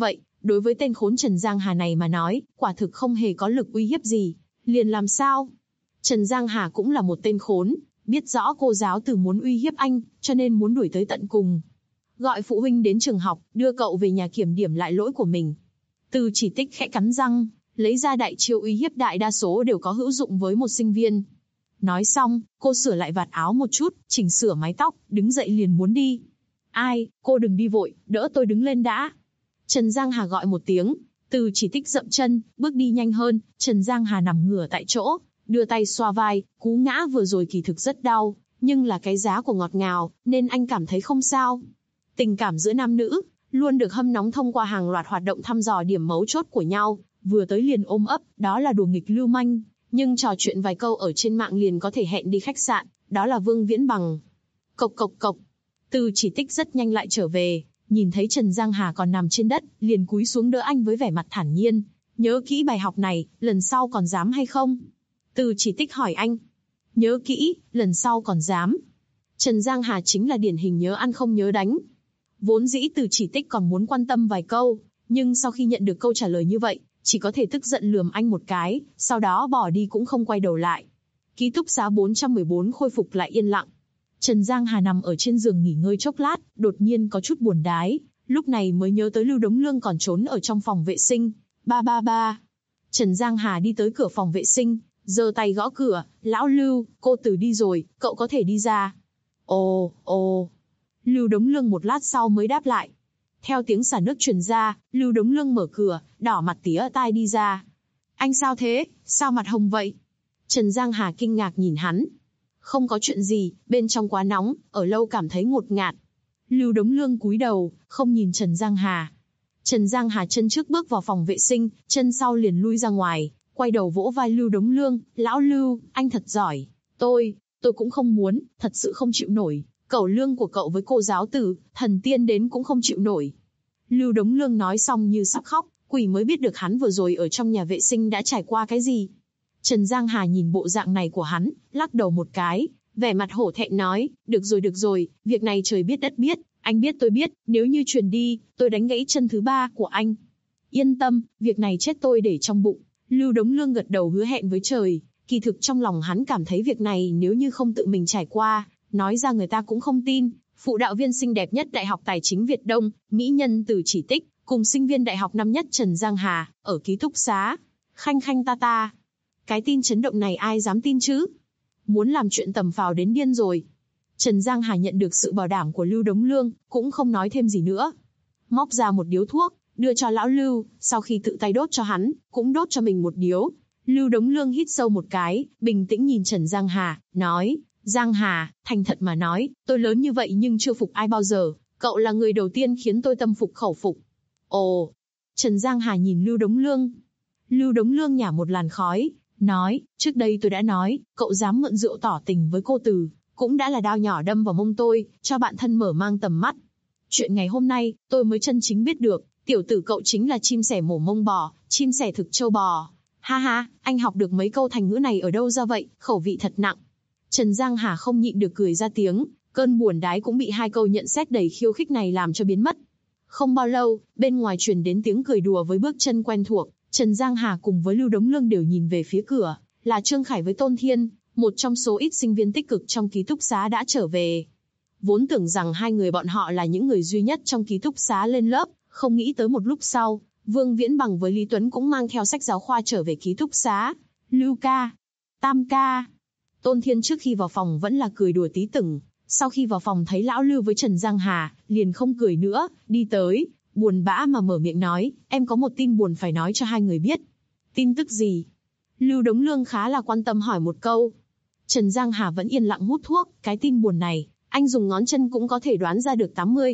đối với tên khốn Trần Giang Hà này mà nói, quả thực không hề có lực uy hiếp gì. Liền làm sao? Trần Giang Hà cũng là một tên khốn, biết rõ cô giáo Từ muốn uy hiếp anh, cho nên muốn đuổi tới tận cùng. Gọi phụ huynh đến trường học, đưa cậu về nhà kiểm điểm lại lỗi của mình. Từ Chỉ Tích khẽ cắn răng, lấy ra đại chiêu uy hiếp đại đa số đều có hữu dụng với một sinh viên. Nói xong, cô sửa lại vạt áo một chút, chỉnh sửa mái tóc, đứng dậy liền muốn đi. Ai, cô đừng đi vội, đỡ tôi đứng lên đã. Trần Giang Hà gọi một tiếng, Từ Chỉ Tích dậm chân, bước đi nhanh hơn, Trần Giang Hà nằm ngửa tại chỗ, đưa tay xoa vai, cú ngã vừa rồi kỳ thực rất đau, nhưng là cái giá của ngọt ngào, nên anh cảm thấy không sao. Tình cảm giữa nam nữ, luôn được hâm nóng thông qua hàng loạt hoạt động thăm dò điểm mấu chốt của nhau, vừa tới liền ôm ấp, đó là đùa nghịch lưu manh, nhưng trò chuyện vài câu ở trên mạng liền có thể hẹn đi khách sạn, đó là Vương Viễn Bằng. Cộc cộc cộc, Từ Chỉ Tích rất nhanh lại trở về, nhìn thấy Trần Giang Hà còn nằm trên đất, liền cúi xuống đỡ anh với vẻ mặt thản nhiên. Nhớ kỹ bài học này, lần sau còn dám hay không? Từ Chỉ Tích hỏi anh. Nhớ kỹ, lần sau còn dám. Trần Giang Hà chính là điển hình nhớ ăn không nhớ đánh. Vốn dĩ Từ Chỉ Tích còn muốn quan tâm vài câu, nhưng sau khi nhận được câu trả lời như vậy, chỉ có thể tức giận lườm anh một cái, sau đó bỏ đi cũng không quay đầu lại. Ký túc xá 414 khôi phục lại yên lặng. Trần Giang Hà nằm ở trên giường nghỉ ngơi chốc lát, đột nhiên có chút buồn đái, lúc này mới nhớ tới Lưu Đống Lương còn trốn ở trong phòng vệ sinh. Ba ba ba. Trần Giang Hà đi tới cửa phòng vệ sinh, giơ tay gõ cửa, lão Lưu, cô Từ đi rồi, cậu có thể đi ra. Ồ, ồ. Lưu Đống Lương một lát sau mới đáp lại. Theo tiếng xả nước truyền ra, Lưu Đống Lương mở cửa, đỏ mặt tía tai đi ra. Anh sao thế, sao mặt hồng vậy? Trần Giang Hà kinh ngạc nhìn hắn. Không có chuyện gì, bên trong quá nóng, ở lâu cảm thấy ngột ngạt. Lưu Đống Lương cúi đầu, không nhìn Trần Giang Hà. Trần Giang Hà chân trước bước vào phòng vệ sinh, chân sau liền lui ra ngoài, quay đầu vỗ vai Lưu Đống Lương, lão Lưu, anh thật giỏi. Tôi cũng không muốn, thật sự không chịu nổi. Cẩu lương của cậu với cô giáo Từ, thần tiên đến cũng không chịu nổi. Lưu Đống Lương nói xong như sắp khóc, quỷ mới biết được hắn vừa rồi ở trong nhà vệ sinh đã trải qua cái gì. Trần Giang Hà nhìn bộ dạng này của hắn, lắc đầu một cái, vẻ mặt hổ thẹn nói, được rồi, việc này trời biết đất biết, anh biết tôi biết, nếu như truyền đi, tôi đánh gãy chân thứ 3 của anh. Yên tâm, việc này chết tôi để trong bụng. Lưu Đống Lương gật đầu hứa hẹn với trời, kỳ thực trong lòng hắn cảm thấy việc này nếu như không tự mình trải qua, nói ra người ta cũng không tin. Phụ đạo viên xinh đẹp nhất Đại học Tài chính Việt Đông, mỹ nhân Từ Chỉ Tích, cùng sinh viên đại học năm nhất Trần Giang Hà, ở ký túc xá. Khanh khanh ta ta. Cái tin chấn động này ai dám tin chứ? Muốn làm chuyện tầm phào đến điên rồi. Trần Giang Hà nhận được sự bảo đảm của Lưu Đống Lương, cũng không nói thêm gì nữa. Móc ra một điếu thuốc, đưa cho lão Lưu, sau khi tự tay đốt cho hắn, cũng đốt cho mình một điếu. Lưu Đống Lương hít sâu một cái, bình tĩnh nhìn Trần Giang Hà, nói, Giang Hà, thành thật mà nói, tôi lớn như vậy nhưng chưa phục ai bao giờ, cậu là người đầu tiên khiến tôi tâm phục khẩu phục. Ồ, Trần Giang Hà nhìn Lưu Đống Lương. Lưu Đống Lương nhả một làn khói, nói, trước đây tôi đã nói, cậu dám mượn rượu tỏ tình với cô Từ, cũng đã là đao nhỏ đâm vào mông tôi, cho bạn thân mở mang tầm mắt. Chuyện ngày hôm nay, tôi mới chân chính biết được, tiểu tử cậu chính là chim sẻ mổ mông bò, chim sẻ thực châu bò. Ha ha, anh học được mấy câu thành ngữ này ở đâu ra vậy, khẩu vị thật nặng. Trần Giang Hà không nhịn được cười ra tiếng, cơn buồn đái cũng bị hai câu nhận xét đầy khiêu khích này làm cho biến mất. Không bao lâu, bên ngoài truyền đến tiếng cười đùa với bước chân quen thuộc, Trần Giang Hà cùng với Lưu Đống Lương đều nhìn về phía cửa, là Trương Khải với Tôn Thiên, một trong số ít sinh viên tích cực trong ký túc xá đã trở về. Vốn tưởng rằng hai người bọn họ là những người duy nhất trong ký túc xá lên lớp, không nghĩ tới một lúc sau, Vương Viễn Bằng với Lý Tuấn cũng mang theo sách giáo khoa trở về ký túc xá. Lưu ca, Tam ca. Tôn Thiên trước khi vào phòng vẫn là cười đùa tí tửng, sau khi vào phòng thấy lão Lưu với Trần Giang Hà, liền không cười nữa, đi tới, buồn bã mà mở miệng nói, em có một tin buồn phải nói cho hai người biết. Tin tức gì? Lưu Đống Lương khá là quan tâm hỏi một câu. Trần Giang Hà vẫn yên lặng hút thuốc, cái tin buồn này, anh dùng ngón chân cũng có thể đoán ra được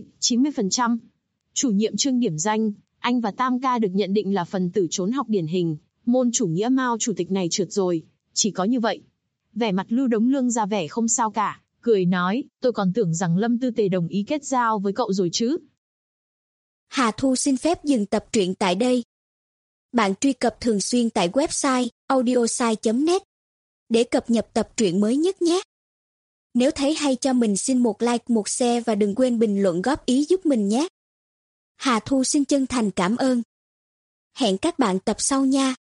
80-90%. Chủ nhiệm Trương điểm danh, anh và Tam ca được nhận định là phần tử trốn học điển hình, môn chủ nghĩa Mao chủ tịch này trượt rồi, chỉ có như vậy. Vẻ mặt Lưu Đống Lương ra vẻ không sao cả, cười nói, tôi còn tưởng rằng Lâm Tư Tề đồng ý kết giao với cậu rồi chứ. Hà Thu xin phép dừng tập truyện tại đây. Bạn truy cập thường xuyên tại website audiosai.net để cập nhật tập truyện mới nhất nhé. Nếu thấy hay cho mình xin một like, một share và đừng quên bình luận góp ý giúp mình nhé. Hà Thu xin chân thành cảm ơn. Hẹn các bạn tập sau nha.